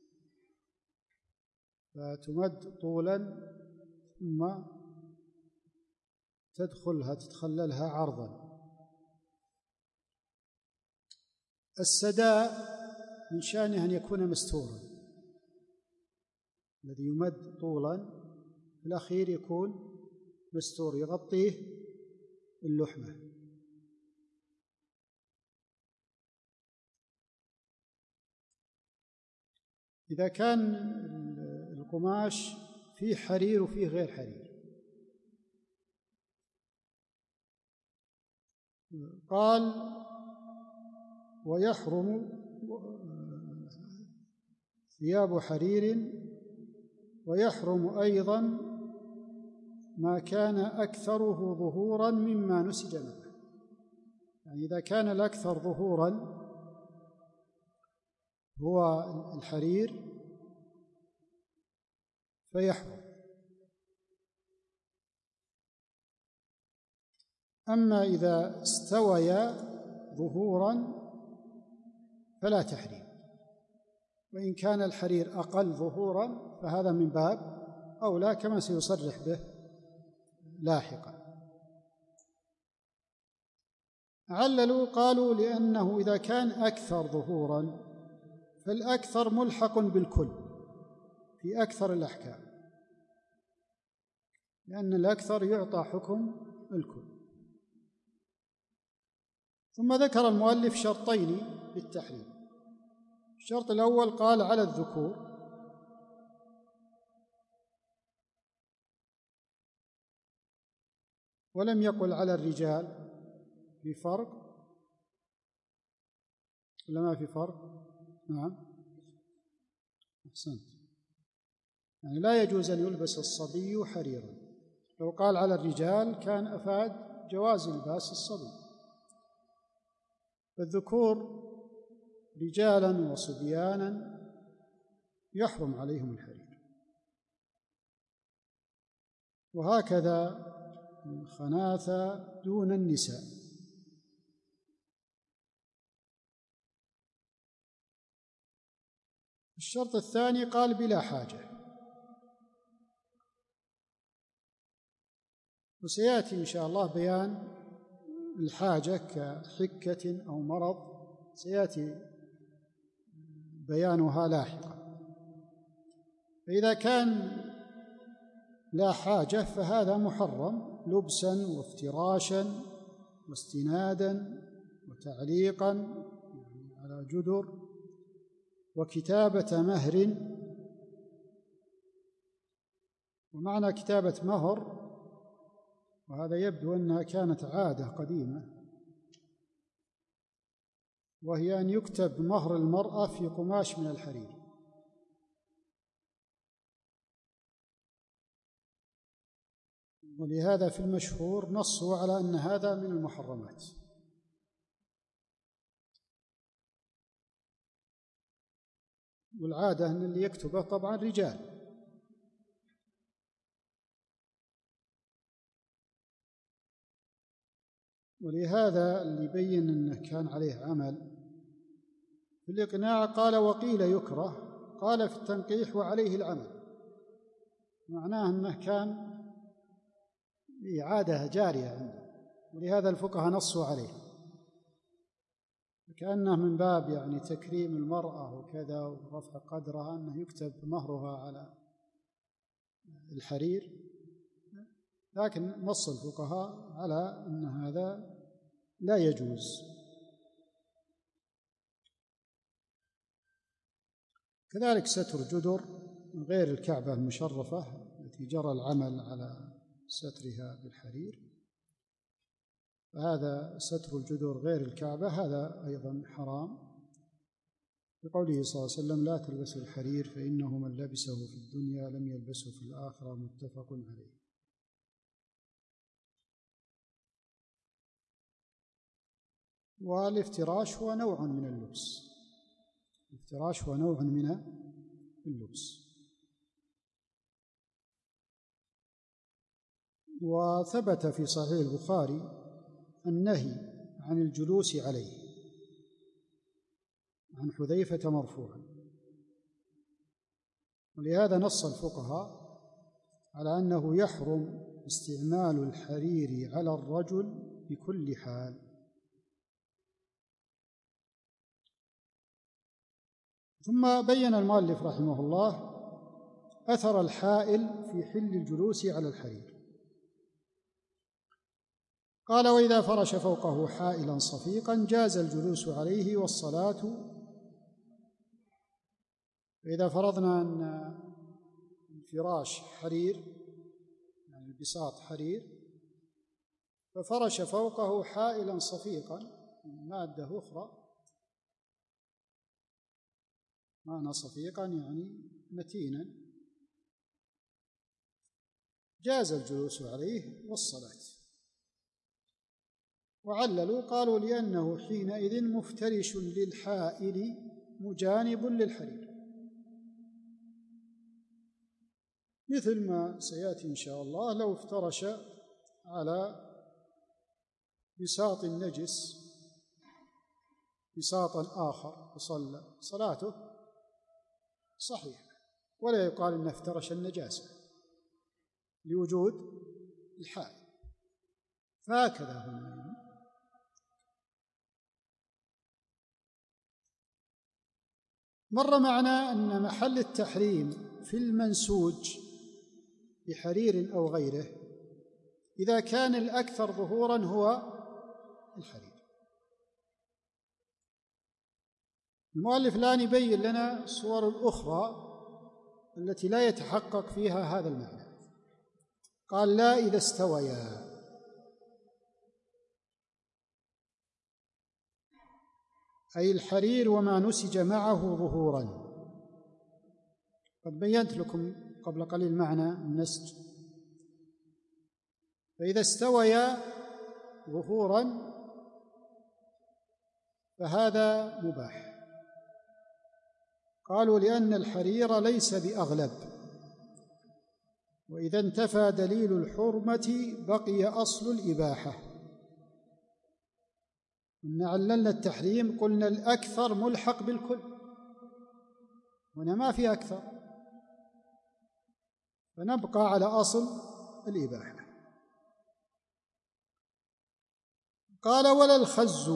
فتمد طولا ثم تتخللها عرضا. السداء من شأنه أن يكون مستورا، الذي يمد طولا في الأخير يكون مستور يغطيه اللحمة. إذا كان القماش فيه حرير وفيه غير حرير، قال ويحرم ثياب حرير، ويحرم أيضا ما كان أكثره ظهورا مما نسج معه. يعني إذا كان الأكثر ظهورا هو الحرير فيحرم. أما إذا استويا ظهورا فلا تحريم، وإن كان الحرير أقل ظهورا فهذا من باب أولى كما سيصرح به لاحقا. عللوا قالوا لأنه إذا كان أكثر ظهورا فالأكثر ملحق بالكل في أكثر الأحكام، لأن الأكثر يعطى حكم الكل. ثم ذكر المؤلف شرطين للتحريم. الشرط الأول قال على الذكور، ولم يقل على الرجال. في فرق ولا ما في فرق؟ نعم، أحسنت. يعني لا يجوز أن يلبس الصبي حريرا. لو قال على الرجال كان أفاد جواز لباس الصبي. فالذكور رجالا وصبيانا يحرم عليهم الحرير، وهكذا الخناثة دون النساء. الشرط الثاني قال بلا حاجة، وسيأتي إن شاء الله بيان الحاجة كحكة أو مرض، سيأتي بيانها لاحقا. فإذا كان لا حاجة فهذا محرم لبسا وافتراشا واستنادا وتعليقا على جدر وكتابة مهر. ومعنى كتابة مهر، وهذا يبدو أنها كانت عادة قديمة، وهي أن يكتب مهر المرأة في قماش من الحرير. ولهذا في المشهور نصوا على أن هذا من المحرمات. والعادة أن اللي يكتبه طبعا رجال. ولهذا اللي يبين أنه كان عليه عمل في الإقناع قال وقيل يكره، قال في التنقيح وعليه العمل، معناه أنه كان عادة جارية عنده، ولهذا الفقهاء نصوا عليه، كأنه من باب يعني تكريم المرأة وكذا ورفع قدرها أنه يكتب مهرها على الحرير. لكن نص الفقهاء على أن هذا لا يجوز. كذلك ستر جدر غير الكعبة المشرفة التي جرى العمل على سترها بالحرير، فهذا ستر الجدر غير الكعبة هذا أيضا حرام، بقوله صلى الله عليه وسلم لا تلبسوا الحرير فإنه من لبسه في الدنيا لم يلبسه في الآخرة، متفق عليه. والافتراش هو نوع من اللبس، الافتراش هو نوع من اللبس. وثبت في صحيح البخاري النهي عن الجلوس عليه عن حذيفة مرفوعا، ولهذا نص الفقهاء على أنه يحرم استعمال الحرير على الرجل بكل حال. ثم بين المؤلف رحمه الله أثر الحائل في حل الجلوس على الحرير. قال: وإذا فرش فوقه حائلا صفيقا جاز الجلوس عليه والصلاة. فإذا فرضنا أن الفراش حرير، يعني البساط حرير، ففرش فوقه حائلا صفيقا من مادة أخرى، معنى صفيقا يعني متينا، جاز الجلوس عليه والصلاة. وعللوا قالوا: لأنه حينئذ مفترش للحائل مجانب للحرير، مثل ما سيأتي إن شاء الله لو افترش على بساط نجس بساطا آخر وصلى، صلاته صحيحة، ولا يقال إنه افترش النجاسة لوجود الحائل. فهكذا هنا مر معنا أن محل التحريم في المنسوج بحرير أو غيره إذا كان الأكثر ظهوراً هو الحرير. المؤلف الآن يبين لنا الصور الأخرى التي لا يتحقق فيها هذا المعنى. قال: لا إذا استويا، أي الحرير وما نسج معه ظهوراً. قد بينت لكم قبل قليل معنى النسج. فإذا استويا ظهوراً فهذا مباح. قالوا: لأن الحرير ليس بأغلب، وإذا انتفى دليل الحرمة بقي أصل الإباحة. إن عللنا التحريم قلنا الأكثر ملحق بالكل، هنا ما في أكثر، فنبقى على أصل الإباحة. قال: ولا الخز،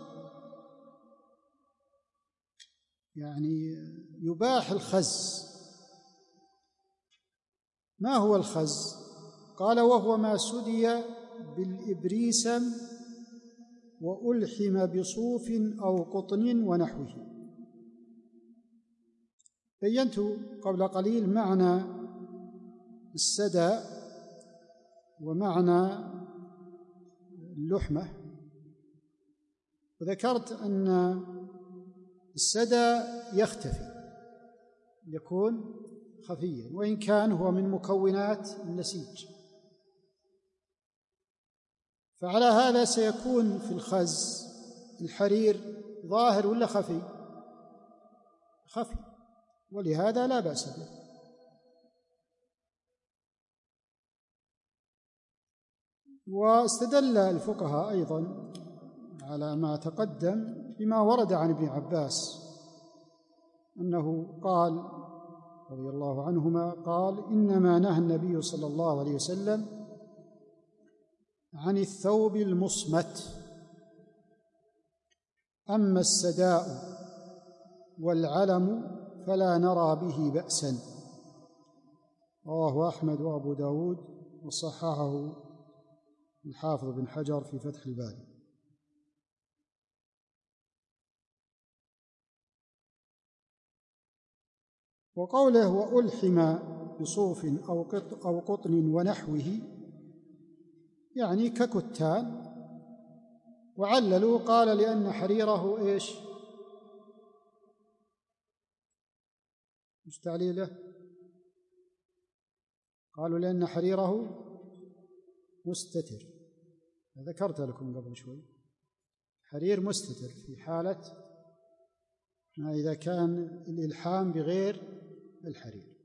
يعني يباح الخز. ما هو الخز؟ قال: وهو ما سدي بالإبريسم وألحم بصوف أو قطن ونحوه. بينت قبل قليل معنى السدى ومعنى اللحمة، وذكرت أن السدى يختفي، يكون خفيا، وإن كان هو من مكونات النسيج. فعلى هذا سيكون في الخز الحرير ظاهر ولا خفي؟ خفي، ولهذا لا بأس به. واستدل الفقهاء أيضا على ما تقدم بما ورد عن ابن عباس أنه قال رضي الله عنهما قال: إنما نهى النبي صلى الله عليه وسلم عن الثوب المصمت، أما السداء والعلم فلا نرى به بأسا. رواه أحمد وأبو داود وصححه الحافظ بن حجر في فتح الباري. وقوله وألحم بصوف أو قطن ونحوه يعني ككتان. وعللوا قال: لأن حريره إيش؟ مش تعليله؟ قالوا لأن حريره مستتر، ذكرت لكم قبل شوي. حرير مستتر في حالة ما إذا كان الإلحام بغير الحرير.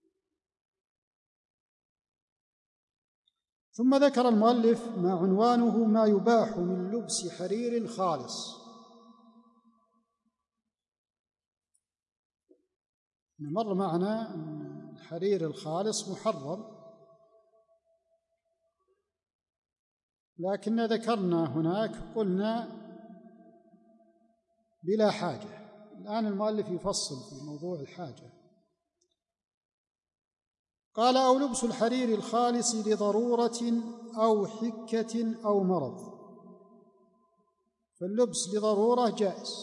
ثم ذكر المؤلف ما عنوانه ما يباح من لبس حرير خالص. مر معنا أن الحرير الخالص محرم، لكن ذكرنا هناك قلنا بلا حاجة. الآن المؤلف يفصل في موضوع الحاجة. قال: أو لبس الحرير الخالص لضرورة أو حكة أو مرض. فاللبس لضرورة جائز،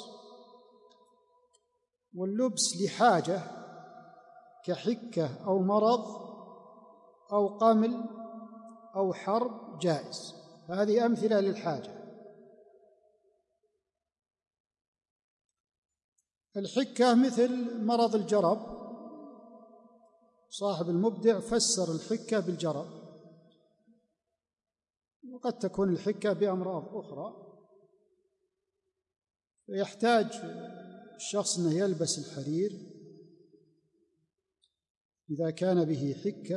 واللبس لحاجة كحكة أو مرض أو قمل أو حرب جائز. هذه أمثلة للحاجة. الحكة مثل مرض الجرب، صاحب المبدع فسر الحكة بالجرب، وقد تكون الحكة بأمراض أخرى، فيحتاج الشخص أنه يلبس الحرير إذا كان به حكة،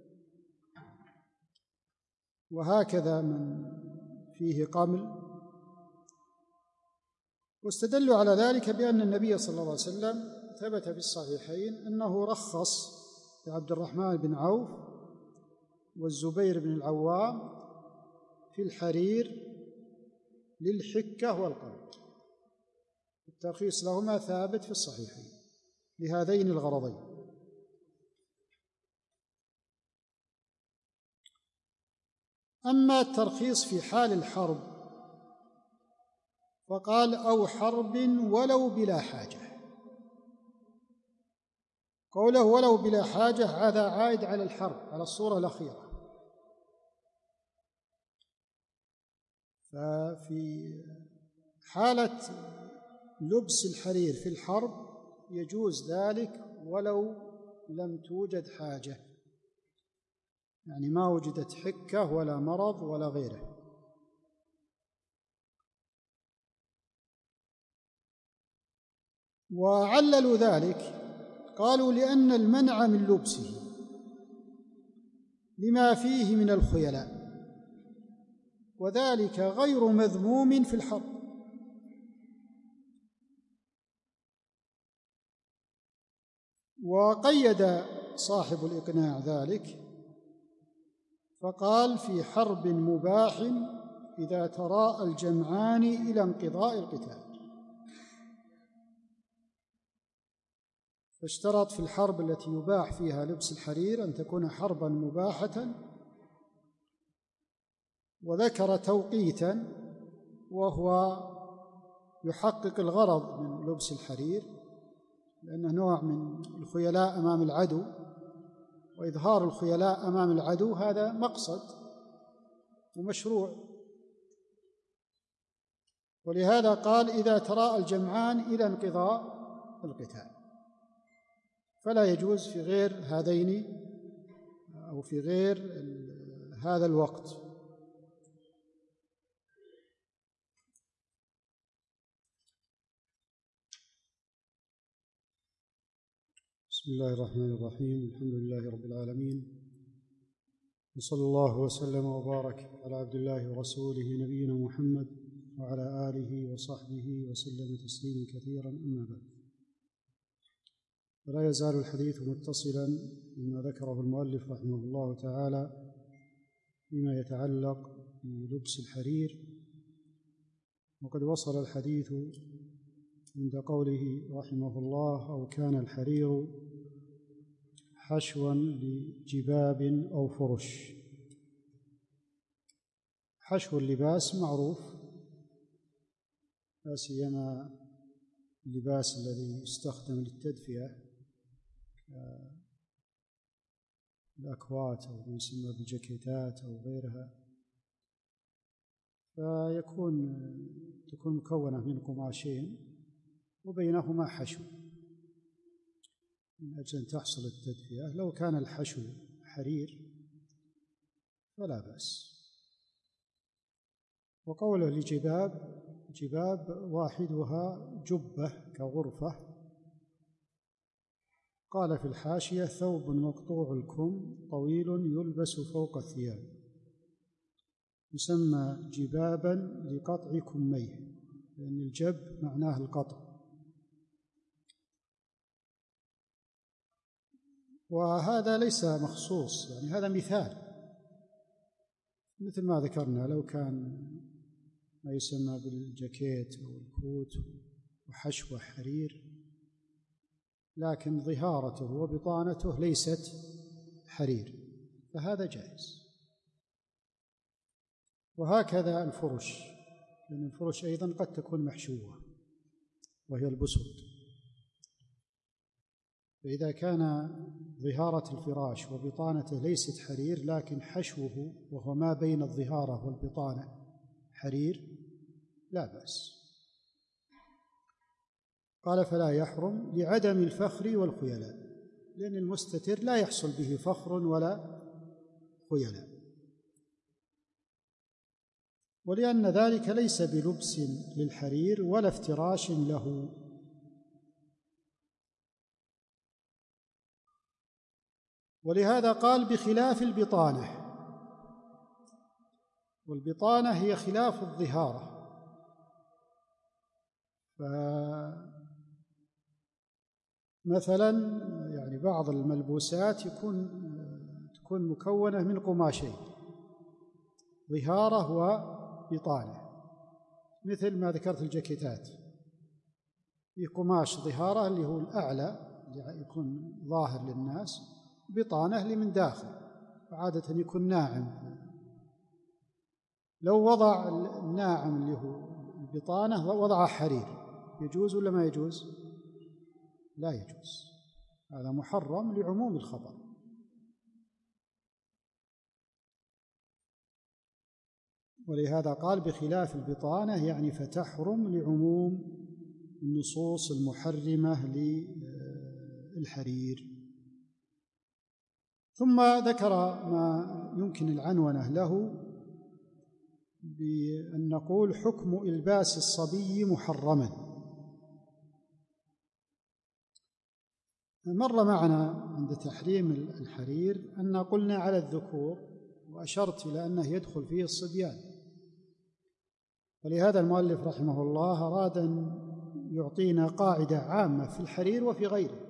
وهكذا من فيه قمل. واستدلوا على ذلك بأن النبي صلى الله عليه وسلم ثبت في الصحيحين أنه رخص لعبد الرحمن بن عوف والزبير بن العوام في الحرير للحكة والقمل. الترخيص لهما ثابت في الصحيحين لهذين الغرضين. أما الترخيص في حال الحرب فقال: أو حرب ولو بلا حاجة. قوله ولو بلا حاجة هذا عائد على الحرب، على الصورة الأخيرة. ففي حالة لبس الحرير في الحرب يجوز ذلك ولو لم توجد حاجة، يعني ما وجدت حكة ولا مرض ولا غيره. وعللوا ذلك، قالوا: لأن المنع من لبسه لما فيه من الخيلاء، وذلك غير مذموم في الحرب. وقيد صاحب الإقناع ذلك فقال: في حرب مباح إذا تراءى الجمعان إلى انقضاء القتال. فاشترط في الحرب التي يباح فيها لبس الحرير أن تكون حربا مباحة، وذكر توقيتا وهو يحقق الغرض من لبس الحرير، لأنه نوع من الخيلاء أمام العدو، وإظهار الخيلاء أمام العدو هذا مقصد ومشروع. ولهذا قال: إذا تراءى الجمعان إلى انقضاء القتال. فلا يجوز في غير هذين أو في غير هذا الوقت. بسم الله الرحمن الرحيم. الحمد لله رب العالمين، وصلى الله وسلم وبارك على عبد الله ورسوله نبينا محمد وعلى آله وصحبه وسلم تسليما كثيرا. أما بعد، فلا يزال الحديث متصلا بما ذكره المؤلف رحمه الله تعالى فيما يتعلق بلبس الحرير. وقد وصل الحديث عند قوله رحمه الله: أو كان الحرير حشوا لجباب أو فرش. حشو اللباس معروف، لا سيما اللباس الذي يستخدم للتدفئة الأكوات أو ما يسمى بالجاكيتات أو غيرها، تكون مكونة من قماشين وبينهما حشو من أجل أن تحصل التدفئة. لو كان الحشو حرير فلا بأس. وقوله لجباب جباب واحدها جبة كغرفة. قال في الحاشية: ثوب مقطوع الكم طويل يلبس فوق الثياب، يسمى جبابا لقطع كميه، لأن الجب معناه القطع. وهذا ليس مخصوص، يعني هذا مثال، مثل ما ذكرنا لو كان ما يسمى بالجاكيت أو الكوت وحشوة حرير، لكن ظهارته وبطانته ليست حرير، فهذا جائز. وهكذا الفرش، لأن الفرش أيضا قد تكون محشوة وهي البسط، فإذا كان ظهارة الفراش وبطانته ليست حرير لكن حشوه وهو ما بين الظهارة والبطانة حرير لا بأس. قال: فلا يحرم لعدم الفخر والخيلاء، لأن المستتر لا يحصل به فخر ولا خيلاء، ولأن ذلك ليس بلبس للحرير ولا افتراش له. ولهذا قال: بخلاف البطانة، والبطانة هي خلاف الظهارة. فمثلا يعني بعض الملبوسات تكون مكونة من قماشين، ظهارة وبطانة، مثل ما ذكرت الجاكيتات، في قماش ظهارة اللي هو الأعلى اللي يكون ظاهر للناس، بطانة اللي من داخل عادة يكون ناعم. لو وضع الناعم اللي هو البطانة وضع حرير يجوز ولا ما يجوز؟ لا يجوز، هذا محرم لعموم الخبر. ولهذا قال: بخلاف البطانة، يعني فتحرم لعموم النصوص المحرمة للحرير. ثم ذكر ما يمكن العنونة له بأن نقول: حكم إلباس الصبي محرما. مر معنا عند تحريم الحرير أن قلنا على الذكور، وأشرت إلى أنه يدخل فيه الصبيان، ولهذا المؤلف رحمه الله أراد أن يعطينا قاعدة عامة في الحرير وفي غيره،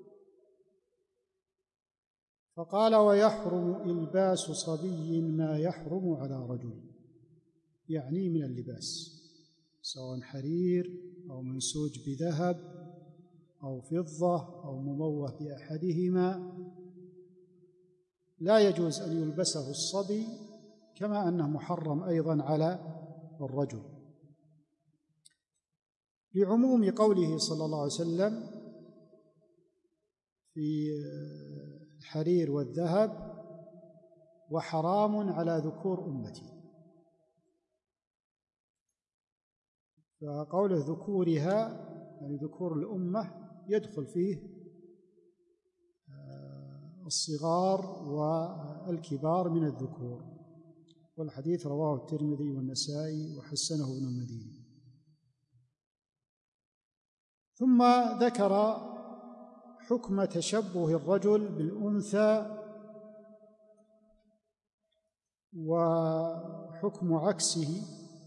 فقال: ويحرم إلباس صبي ما يحرم على رجل، يعني من اللباس، سواء حرير أو منسوج بذهب أو فضة أو مموه بأحدهما، لا يجوز أن يلبسه الصبي، كما أنه محرم أيضا على الرجل، لعموم قوله صلى الله عليه وسلم في الحرير والذهب: وحرام على ذكور أمتي. فقوله ذكورها يعني ذكور الأمة يدخل فيه الصغار والكبار من الذكور، والحديث رواه الترمذي والنسائي وحسنه ابن المديني. ثم ذكر حكم تشبه الرجل بالأنثى وحكم عكسه.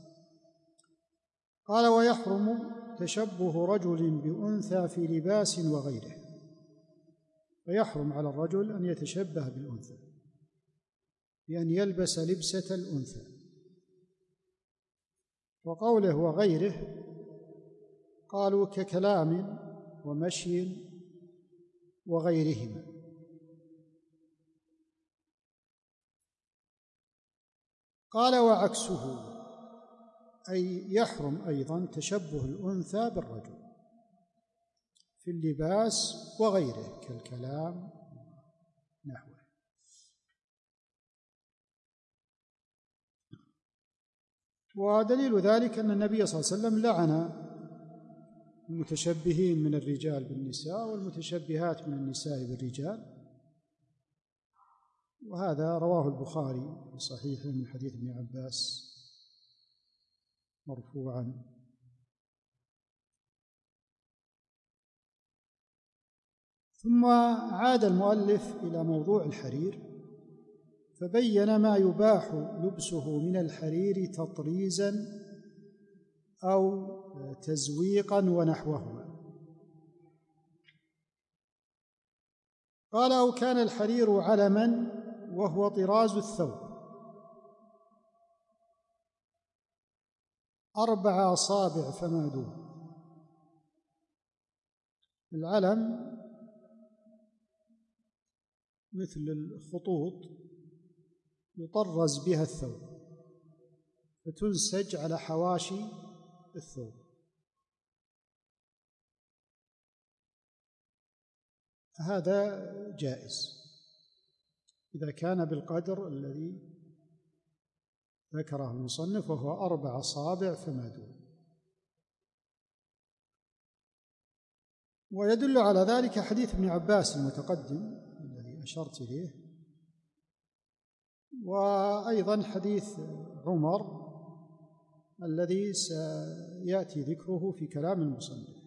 قال: ويحرم تشبه رجل بأنثى في لباس وغيره، فيحرم على الرجل أن يتشبه بالأنثى بأن يلبس لبسة الأنثى. وقوله وغيره قالوا ككلام ومشي وغيرهما. قال: وعكسه، أي يحرم أيضا تشبه الأنثى بالرجل في اللباس وغيره كالكلام نحوه. ودليل ذلك أن النبي صلى الله عليه وسلم لعن المتشبهين من الرجال بالنساء والمتشبهات من النساء بالرجال، وهذا رواه البخاري في صحيحه من حديث ابن عباس مرفوعا. ثم عاد المؤلف إلى موضوع الحرير فبين ما يباح لبسه من الحرير تطريزا أو تزويقا ونحوهما. قال: أو كان الحرير علما وهو طراز الثوب 4 أصابع فما دون. العلم مثل الخطوط يطرز بها الثوب فتنسج على حواشي الثوب. هذا جائز إذا كان بالقدر الذي ذكره المصنف وهو 4 أصابع فما دون. ويدل على ذلك حديث ابن عباس المتقدم الذي أشرت إليه، وأيضا حديث عمر الذي سيأتي ذكره في كلام المصنف.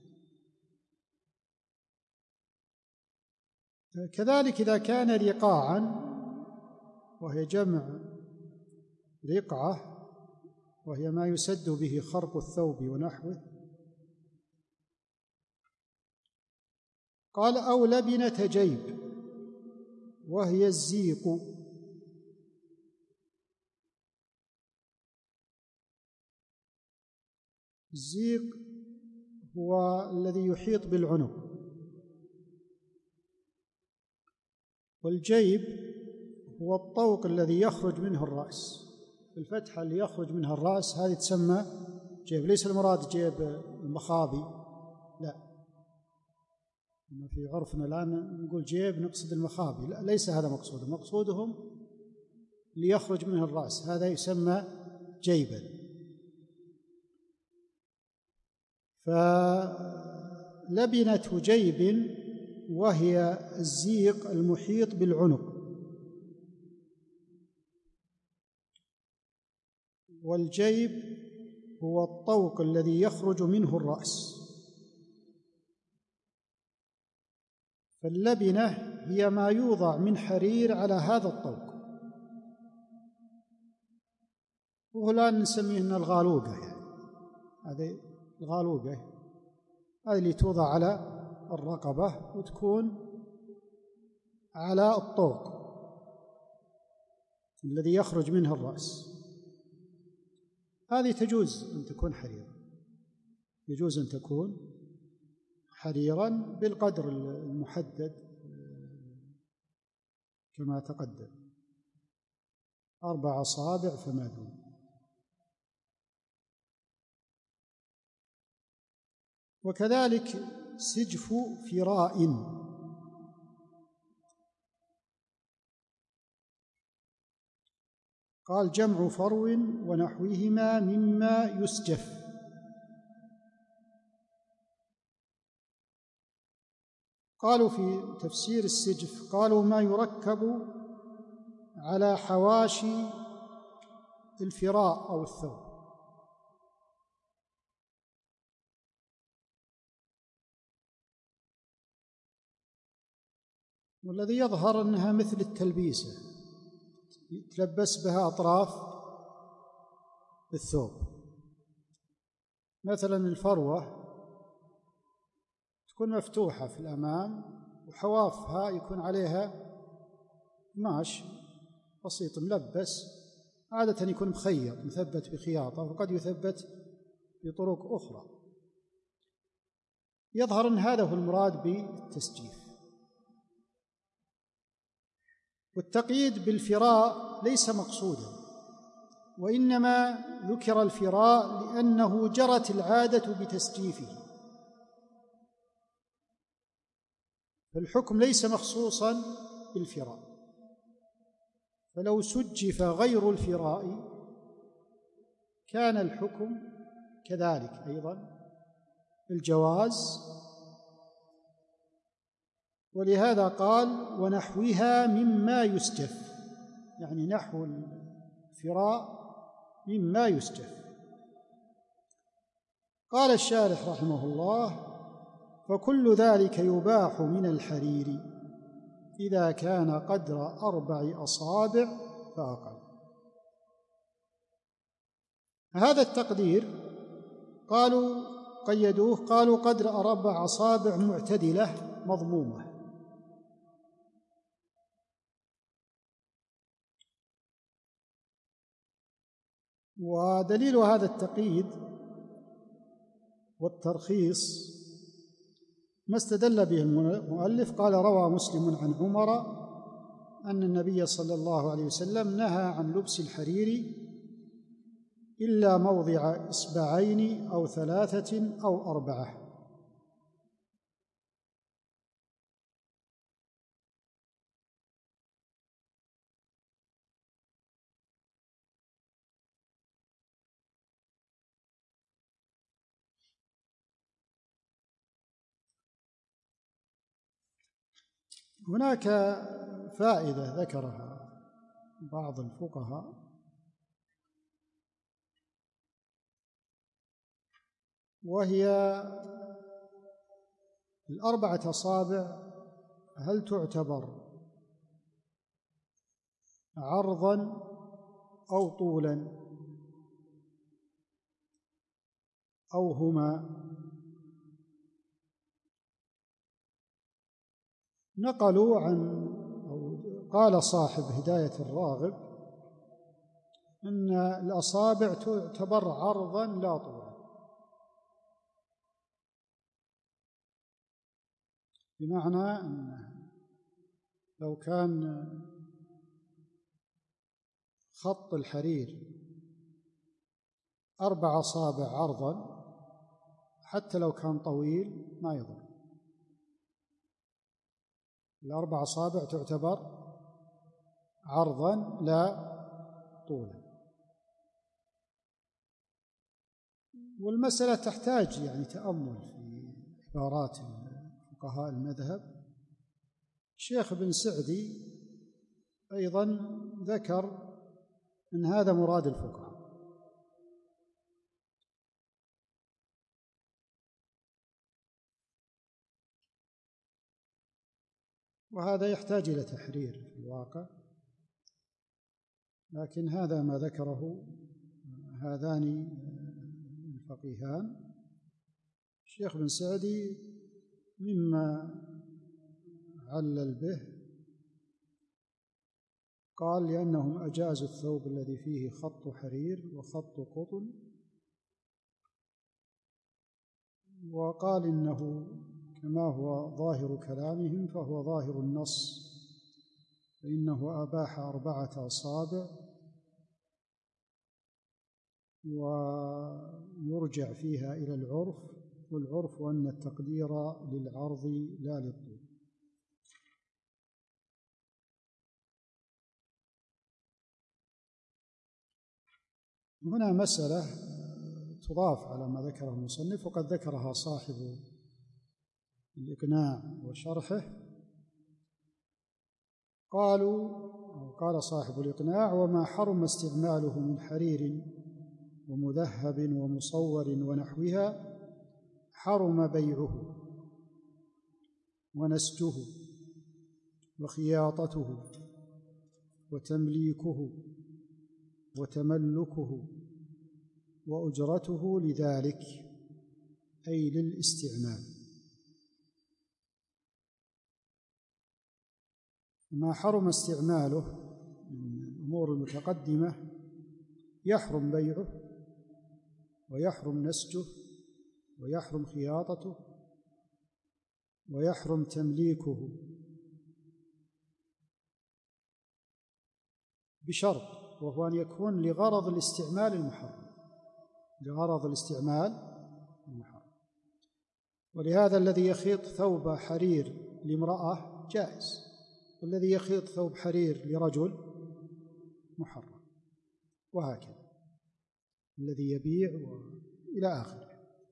كذلك إذا كان رقاعا، وهي جمع رقعة وهي ما يسد به خرق الثوب ونحوه، قال: أو لبنة جيب وهي الزيق. الزيق هو الذي يحيط بالعنق، والجيب هو الطوق الذي يخرج منه الرأس، الفتحة اللي يخرج منها الرأس هذه تسمى جيب. ليس المراد جيب المخابي، لا، في عرفنا الآن نقول جيب نقصد المخابي، لا، ليس هذا مقصود. مقصودهم اللي يخرج منه الرأس هذا يسمى جيبا. فلبنة جيب وهي الزيق المحيط بالعنق، والجيب هو الطوق الذي يخرج منه الرأس. فاللبنة هي ما يوضع من حرير على هذا الطوق، وهلان نسميه الغالوقة، يعني هذه الغالوقة هذه اللي توضع على الرقبة وتكون على الطوق الذي يخرج منه الرأس. هذه تجوز أن تكون حريرا، يجوز أن تكون حريرا بالقدر المحدد كما تقدم، 4 أصابع فما دون. وكذلك سجف فراء، قال: جمع فرو ونحوهما مما يسجف. قالوا في تفسير السجف، قالوا ما يركب على حواشي الفراء أو الثوب. والذي يظهر أنها مثل التلبيسة يتلبس بها أطراف الثوب. مثلا الفروة تكون مفتوحة في الأمام وحوافها يكون عليها قماش بسيط ملبس، عادة يكون مخيط مثبت بخياطة، وقد يثبت بطرق أخرى. يظهر أن هذا هو المراد بالتسجيف. والتقييد بالفراء ليس مقصودا، وإنما ذكر الفراء لأنه جرت العادة بتسجيفه، فالحكم ليس مخصوصا بالفراء. فلو سجف غير الفراء كان الحكم كذلك أيضا الجواز. ولهذا قال: ونحوها مما يسجف، يعني نحو الفراء مما يسجف. قال الشارح رحمه الله: فكل ذلك يباح من الحرير إذا كان قدر 4 أصابع فأقل. هذا التقدير قالوا قيدوه، قالوا قدر 4 أصابع معتدلة مضمومة. ودليل هذا التقييد والترخيص ما استدل به المؤلف. قال: روى مسلم عن عمر أن النبي صلى الله عليه وسلم نهى عن لبس الحرير إلا موضع إصبعين أو 3 أو 4. هناك فائدة ذكرها بعض الفقهاء، وهي 4 أصابع هل تعتبر عرضا أو طولا أو هما؟ نقلوا عن أو قال صاحب هداية الراغب أن الأصابع تعتبر عرضا لا طولا، بمعنى أن لو كان خط الحرير 4 أصابع عرضا حتى لو كان طويل ما يضر، 4 أصابع تعتبر عرضا لا طولا. والمسألة تحتاج يعني تأمل في عبارات فقهاء المذهب. الشيخ بن سعدي أيضا ذكر أن هذا مراد الفقهاء، وهذا يحتاج إلى تحرير في الواقع، لكن هذا ما ذكره هذان الفقيهان. الشيخ بن سعدي مما علل به قال: لأنهم أجازوا الثوب الذي فيه خط حرير وخط قطن، وقال إنه كما هو ظاهر كلامهم فهو ظاهر النص، فإنه أباح 4 أصابع، ويرجع فيها إلى العرف، والعرف أن التقدير للعرض لا للطول. هنا مسألة تضاف على ما ذكره المصنف، وقد ذكرها صاحب الإقناع وشرحه. قال صاحب الإقناع: وما حرم استعماله من حرير ومذهب ومصور ونحوها حرم بيعه ونسجه وخياطته وتمليكه وتملكه وأجرته لذلك، أي للاستعمال. ما حرم استعماله من الأمور المتقدمة يحرم بيعه ويحرم نسجه ويحرم خياطته ويحرم تمليكه، بشرط وهو أن يكون لغرض الاستعمال المحرم، لغرض الاستعمال المحرم. ولهذا الذي يخيط ثوب حرير لامرأة جائز، والذي يخيط ثوب حرير لرجل محرم، وهكذا الذي يبيع إلى آخره.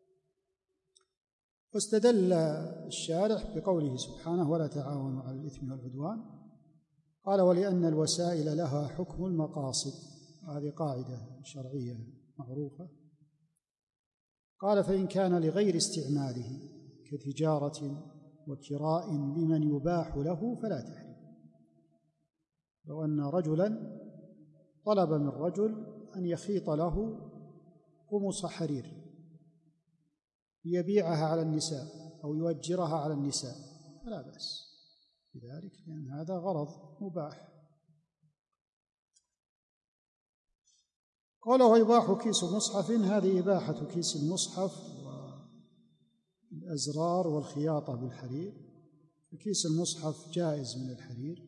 واستدل الشارح بقوله سبحانه: ولا تعاونوا على الإثم والعدوان. قال: ولأن الوسائل لها حكم المقاصد، هذه قاعدة شرعية معروفة. قال: فإن كان لغير استعماله كتجارة وكراء لمن يباح له فلا تحرم. لو أن رجلا طلب من رجل أن يخيط له قمص حرير ليبيعها على النساء أو يؤجرها على النساء فلا بأس بذلك، لأن هذا غرض مباح. قال ويباح كيس مصحف، هذه إباحة كيس المصحف والأزرار والخياطة بالحرير. كيس المصحف جائز من الحرير،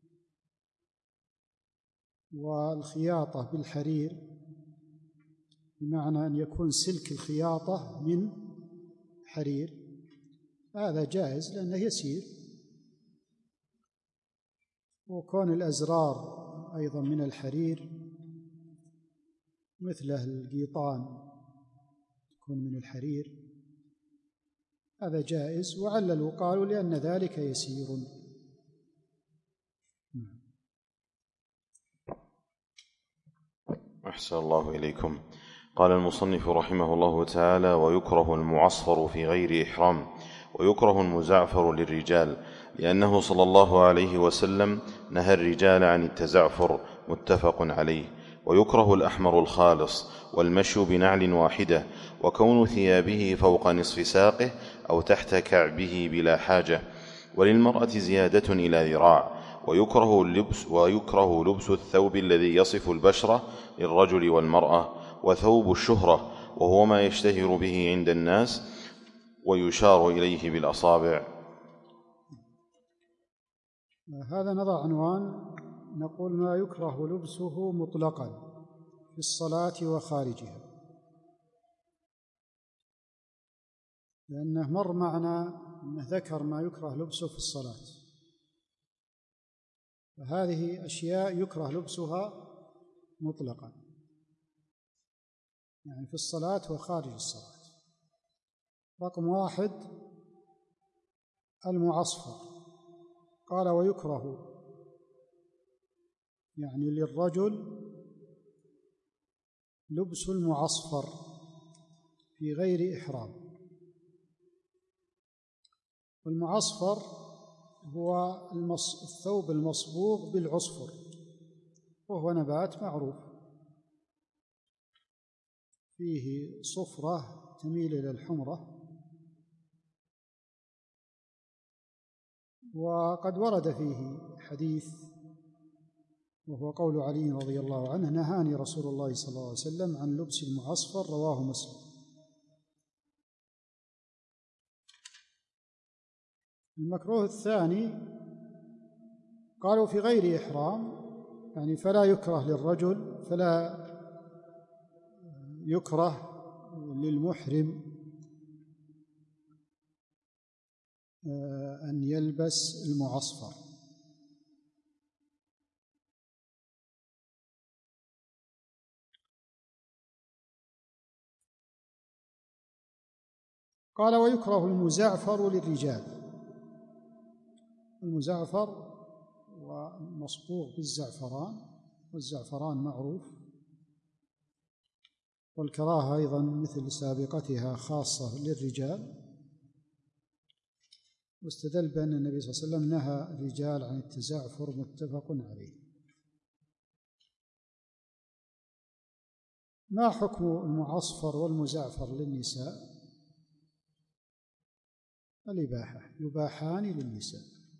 والخياطة بالحرير بمعنى أن يكون سلك الخياطة من حرير، هذا جائز لأنه يسير. وكون الأزرار أيضا من الحرير مثله القيطان تكون من الحرير، هذا جائز. وعللوا قالوا لأن ذلك يسير. أحسن الله إليكم. قال المصنف رحمه الله تعالى: ويكره المعصفر في غير إحرام، ويكره المزعفر للرجال، لأنه صلى الله عليه وسلم نهى الرجال عن التزعفر، متفق عليه. ويكره الأحمر الخالص، والمشي بنعل واحدة، وكون ثيابه فوق نصف ساقه أو تحت كعبه بلا حاجة، وللمرأة زيادة إلى ذراع. ويكره لبس الثوب الذي يصف البشرة للرجل والمرأة، وثوب الشهرة، وهو ما يشتهر به عند الناس ويشار إليه بالأصابع. هذا نضع عنوان، نقول ما يكره لبسه مطلقا في الصلاة وخارجها، لأنه مر معنا أنه ذكر ما يكره لبسه في الصلاة، فهذه أشياء يكره لبسها مطلقا، يعني في الصلاة وخارج الصلاة. رقم 1 المعصفر. قال ويكره يعني للرجل لبس المعصفر في غير إحرام. والمعصفر هو الثوب المصبوغ بالعصفر، وهو نبات معروف فيه صفرة تميل إلى الحمرة. وقد ورد فيه حديث، وهو قول علي رضي الله عنه: نهاني رسول الله صلى الله عليه وسلم عن لبس المعصفر، رواه مسلم. المكروه الثاني قالوا في غير إحرام، يعني فلا يكره للرجل، فلا يكره للمحرم أن يلبس المعصفر. قال ويكره المزعفر للرجال. المزعفر ومصبوغ بالزعفران، والزعفران معروف، والكراهة أيضا مثل سابقتها خاصة للرجال. واستدل بأن النبي صلى الله عليه وسلم نهى الرجال عن التزعفر، متفق عليه. ما حكم المعصفر والمزعفر للنساء؟ الإباحة، يباحان للنساء.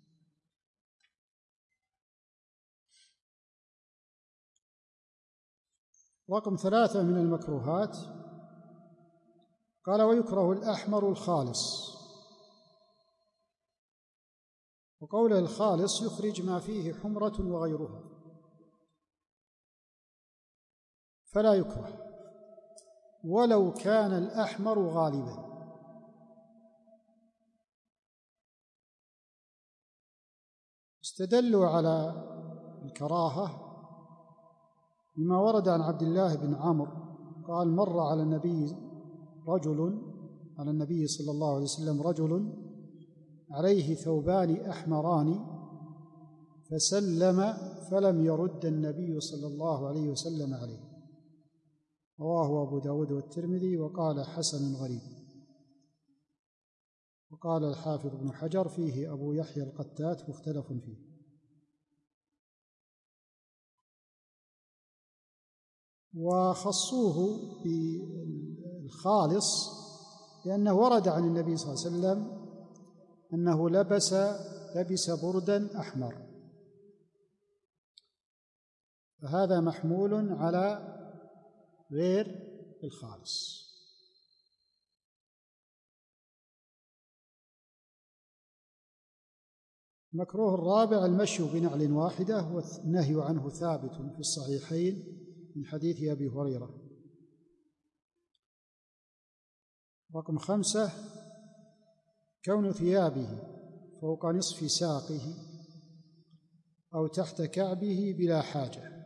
رقم 3 من المكروهات قال ويكره الأحمر الخالص. وقوله الخالص يخرج ما فيه حمرة وغيرها، فلا يكره ولو كان الأحمر غالبا. استدلوا على الكراهة بما ورد عن عبد الله بن عمرو قال: مر على النبي صلى الله عليه وسلم رجل عليه ثوبان أحمران فسلم فلم يرد النبي صلى الله عليه وسلم عليه. رواه أبو داود والترمذي وقال حسن غريب. وقال الحافظ ابن حجر فيه أبو يحيى القتات مختلف فيه. وخصوه بالخالص لأنه ورد عن النبي صلى الله عليه وسلم أنه لبس بردا أحمر، فهذا محمول على غير الخالص. المكروه الرابع المشي بنعل واحدة، والنهي عنه ثابت في الصحيحين من حديث أبي هريرة. رقم 5 كون ثيابه فوق نصف ساقه أو تحت كعبه بلا حاجة.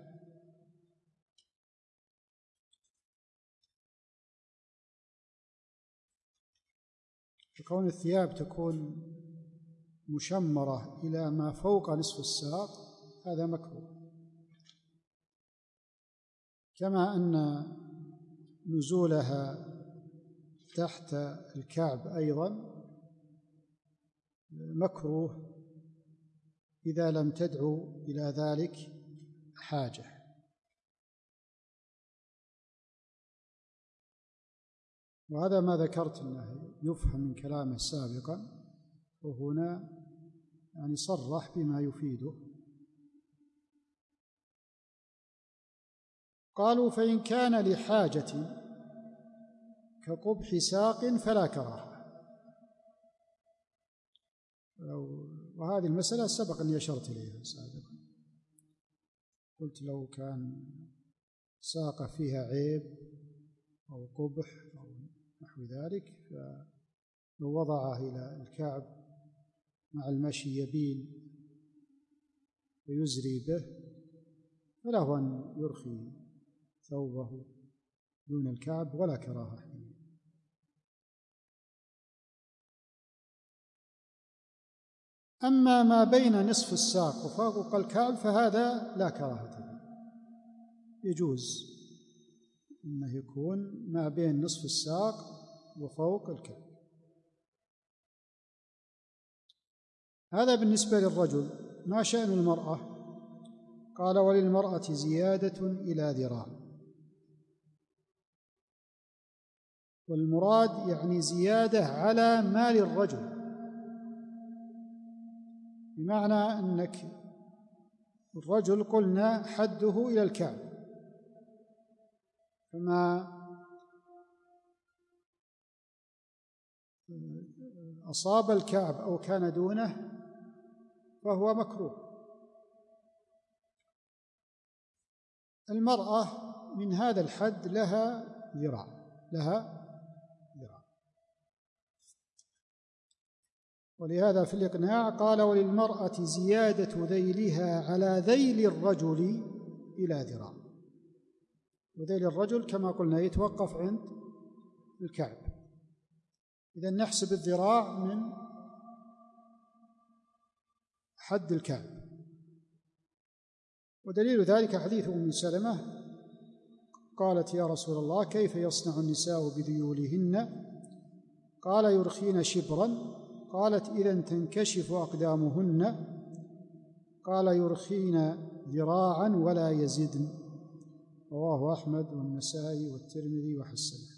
فكون الثياب تكون مشمرة إلى ما فوق نصف الساق هذا مكروه، كما أن نزولها تحت الكعب أيضا مكروه إذا لم تدعو إلى ذلك حاجة. وهذا ما ذكرت أنه يفهم من كلامه سابقا، وهنا يعني صرح بما يفيده. قالوا فإن كان لحاجة كقبح ساق فلا كراهة. وهذه المسألة سبق أني أشرت إليها سابقا، قلت لو كان ساق فيها عيب أو قبح أو نحو ذلك، فلو وضعه إلى الكعب مع المشي يبين ويزري به فله أن يرخي ثوبه دون الكعب ولا كراهة. أما ما بين نصف الساق وفوق الكعب فهذا لا كراهة فيه، يجوز أنه يكون ما بين نصف الساق وفوق الكعب. هذا بالنسبة للرجل. ما شأن المرأة؟ قال وللمرأة زيادة إلى ذراع، والمراد يعني زيادة على ما للرجل، بمعنى أنك الرجل قلنا حده إلى الكعب، فما أصاب الكعب أو كان دونه فهو مكروه. المرأة من هذا الحد لها ذراع، ولهذا في الإقناع قال وللمرأة زيادة ذيلها على ذيل الرجل إلى ذراع. وذيل الرجل كما قلنا يتوقف عند الكعب، إذا نحسب الذراع من حد الكعب. ودليل ذلك حديث أم سلمة قالت يا رسول الله كيف يصنع النساء بذيولهن؟ قال يرخين شبرا. قالت إذن تنكشف أقدامهن. قال يرخين ذراعا ولا يزدن. رواه أحمد والنسائي والترمذي وحسنه.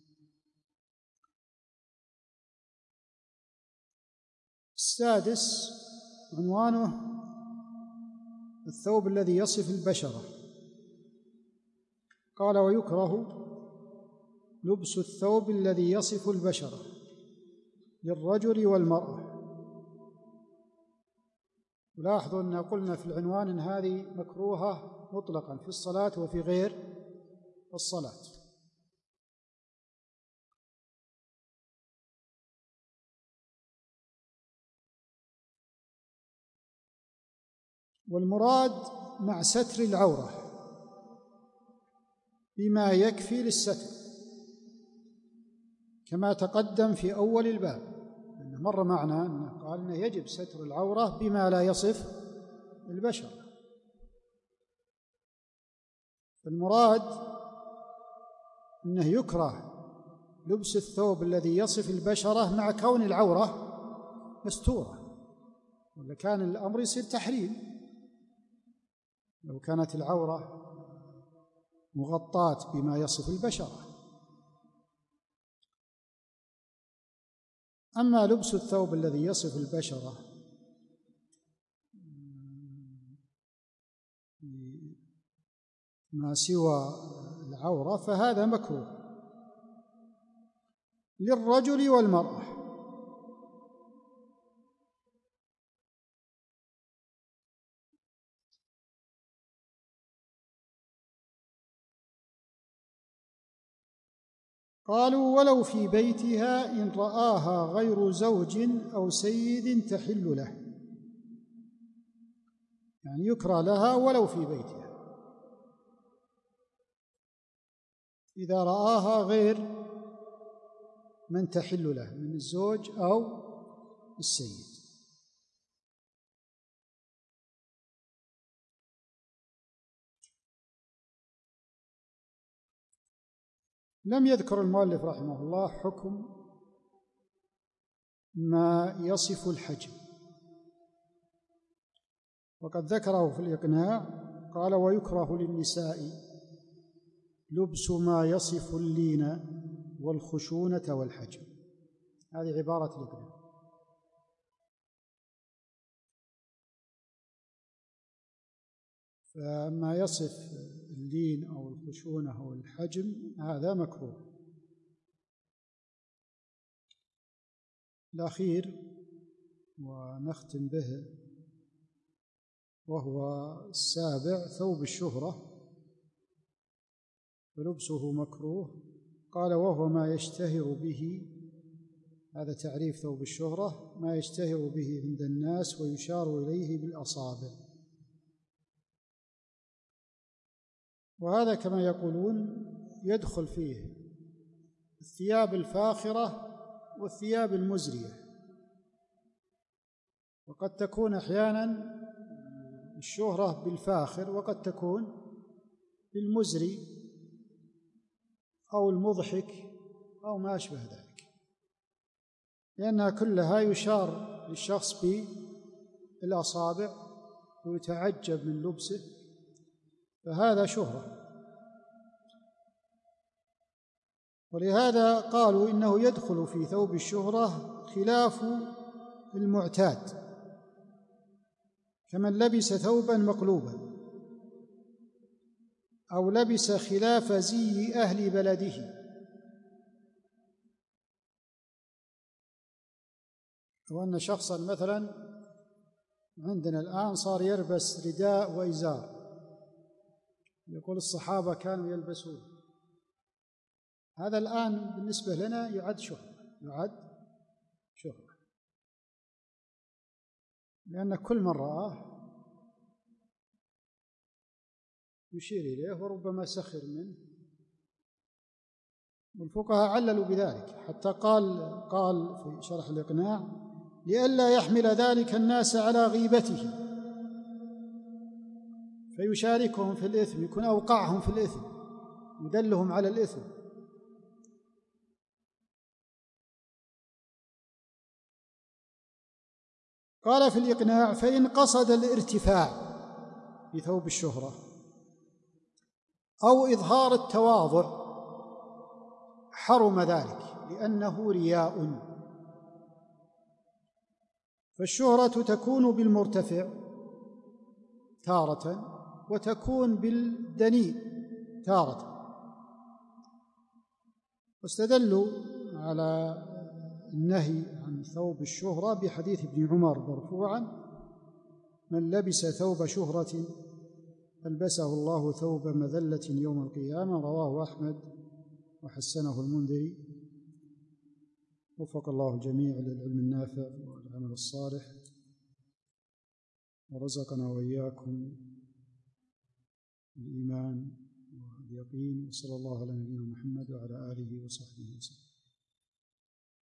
السادس عنوانه الثوب الذي يصف البشرة. قال ويكره لبس الثوب الذي يصف البشرة للرجل والمرأة. ولاحظوا أن قلنا في العنوان أن هذه مكروهة مطلقا في الصلاة وفي غير الصلاة. والمراد مع ستر العورة بما يكفي للستر كما تقدم في أول الباب، لأنه مر معنا أنه قال أنه يجب ستر العورة بما لا يصف البشر. المراد أنه يكره لبس الثوب الذي يصف البشرة مع كون العورة مستورة، ولا كان الأمر يصير تحريم لو كانت العورة مغطاة بما يصف البشرة. أما لبس الثوب الذي يصف البشرة ما سوى العورة فهذا مكروه للرجل والمرأة. قالوا ولو في بيتها إن رآها غير زوج أو سيد تحل له، يعني يكره لها ولو في بيتها إذا رآها غير من تحل له من الزوج أو السيد. لم يذكر المؤلف رحمه الله حكم ما يصف الحجم، وقد ذكره في الإقناع، قال ويكره للنساء لبس ما يصف اللين والخشونة والحجم. هذه عبارة الإقناع. فما يصف اللين أو الخشونة أو الحجم هذا مكروه. الأخير ونختم به وهو السابع ثوب الشهرة فلبسه مكروه. قال وهو ما يشتهر به، هذا تعريف ثوب الشهرة، ما يشتهر به عند الناس ويشار إليه بالأصابع. وهذا كما يقولون يدخل فيه الثياب الفاخرة والثياب المزرية، وقد تكون أحيانا الشهرة بالفاخر وقد تكون بالمزري أو المضحك أو ما أشبه ذلك، لأنها كلها يشار للشخص بالأصابع ويتعجب من لبسه، فهذا شهرة. ولهذا قالوا إنه يدخل في ثوب الشهرة خلاف المعتاد، كمن لبس ثوبا مقلوبا أو لبس خلاف زي أهل بلده. وأن شخصا مثلا عندنا الآن صار يلبس رداء وإزار، يقول الصحابة كانوا يلبسون، هذا الآن بالنسبة لنا يعد شهرة، لأن كل من رآه يشير إليه وربما سخر منه. والفقهاء عللوا بذلك، حتى قال في شرح الإقناع لئلا يحمل ذلك الناس على غيبته فيشاركهم في الإثم، يكون أوقعهم في الإثم يدلهم على الإثم. قال في الإقناع فإن قصد الارتفاع بثوب الشهرة أو إظهار التواضع حرم ذلك لأنه رياء. فالشهرة تكون بالمرتفع تارة وتكون بالدنيء تارة. واستدلوا على النهي عن ثوب الشهرة بحديث ابن عمر مرفوعا من لبس ثوب شهرة ألبسه الله ثوب مذلة يوم القيامة، رواه أحمد وحسنه المنذري. وفق الله الجميع للعلم النافع والعمل الصالح، ورزقنا وإياكم الإيمان واليقين. وصلى الله على نبينا محمد وعلى آله وصحبه وسلم.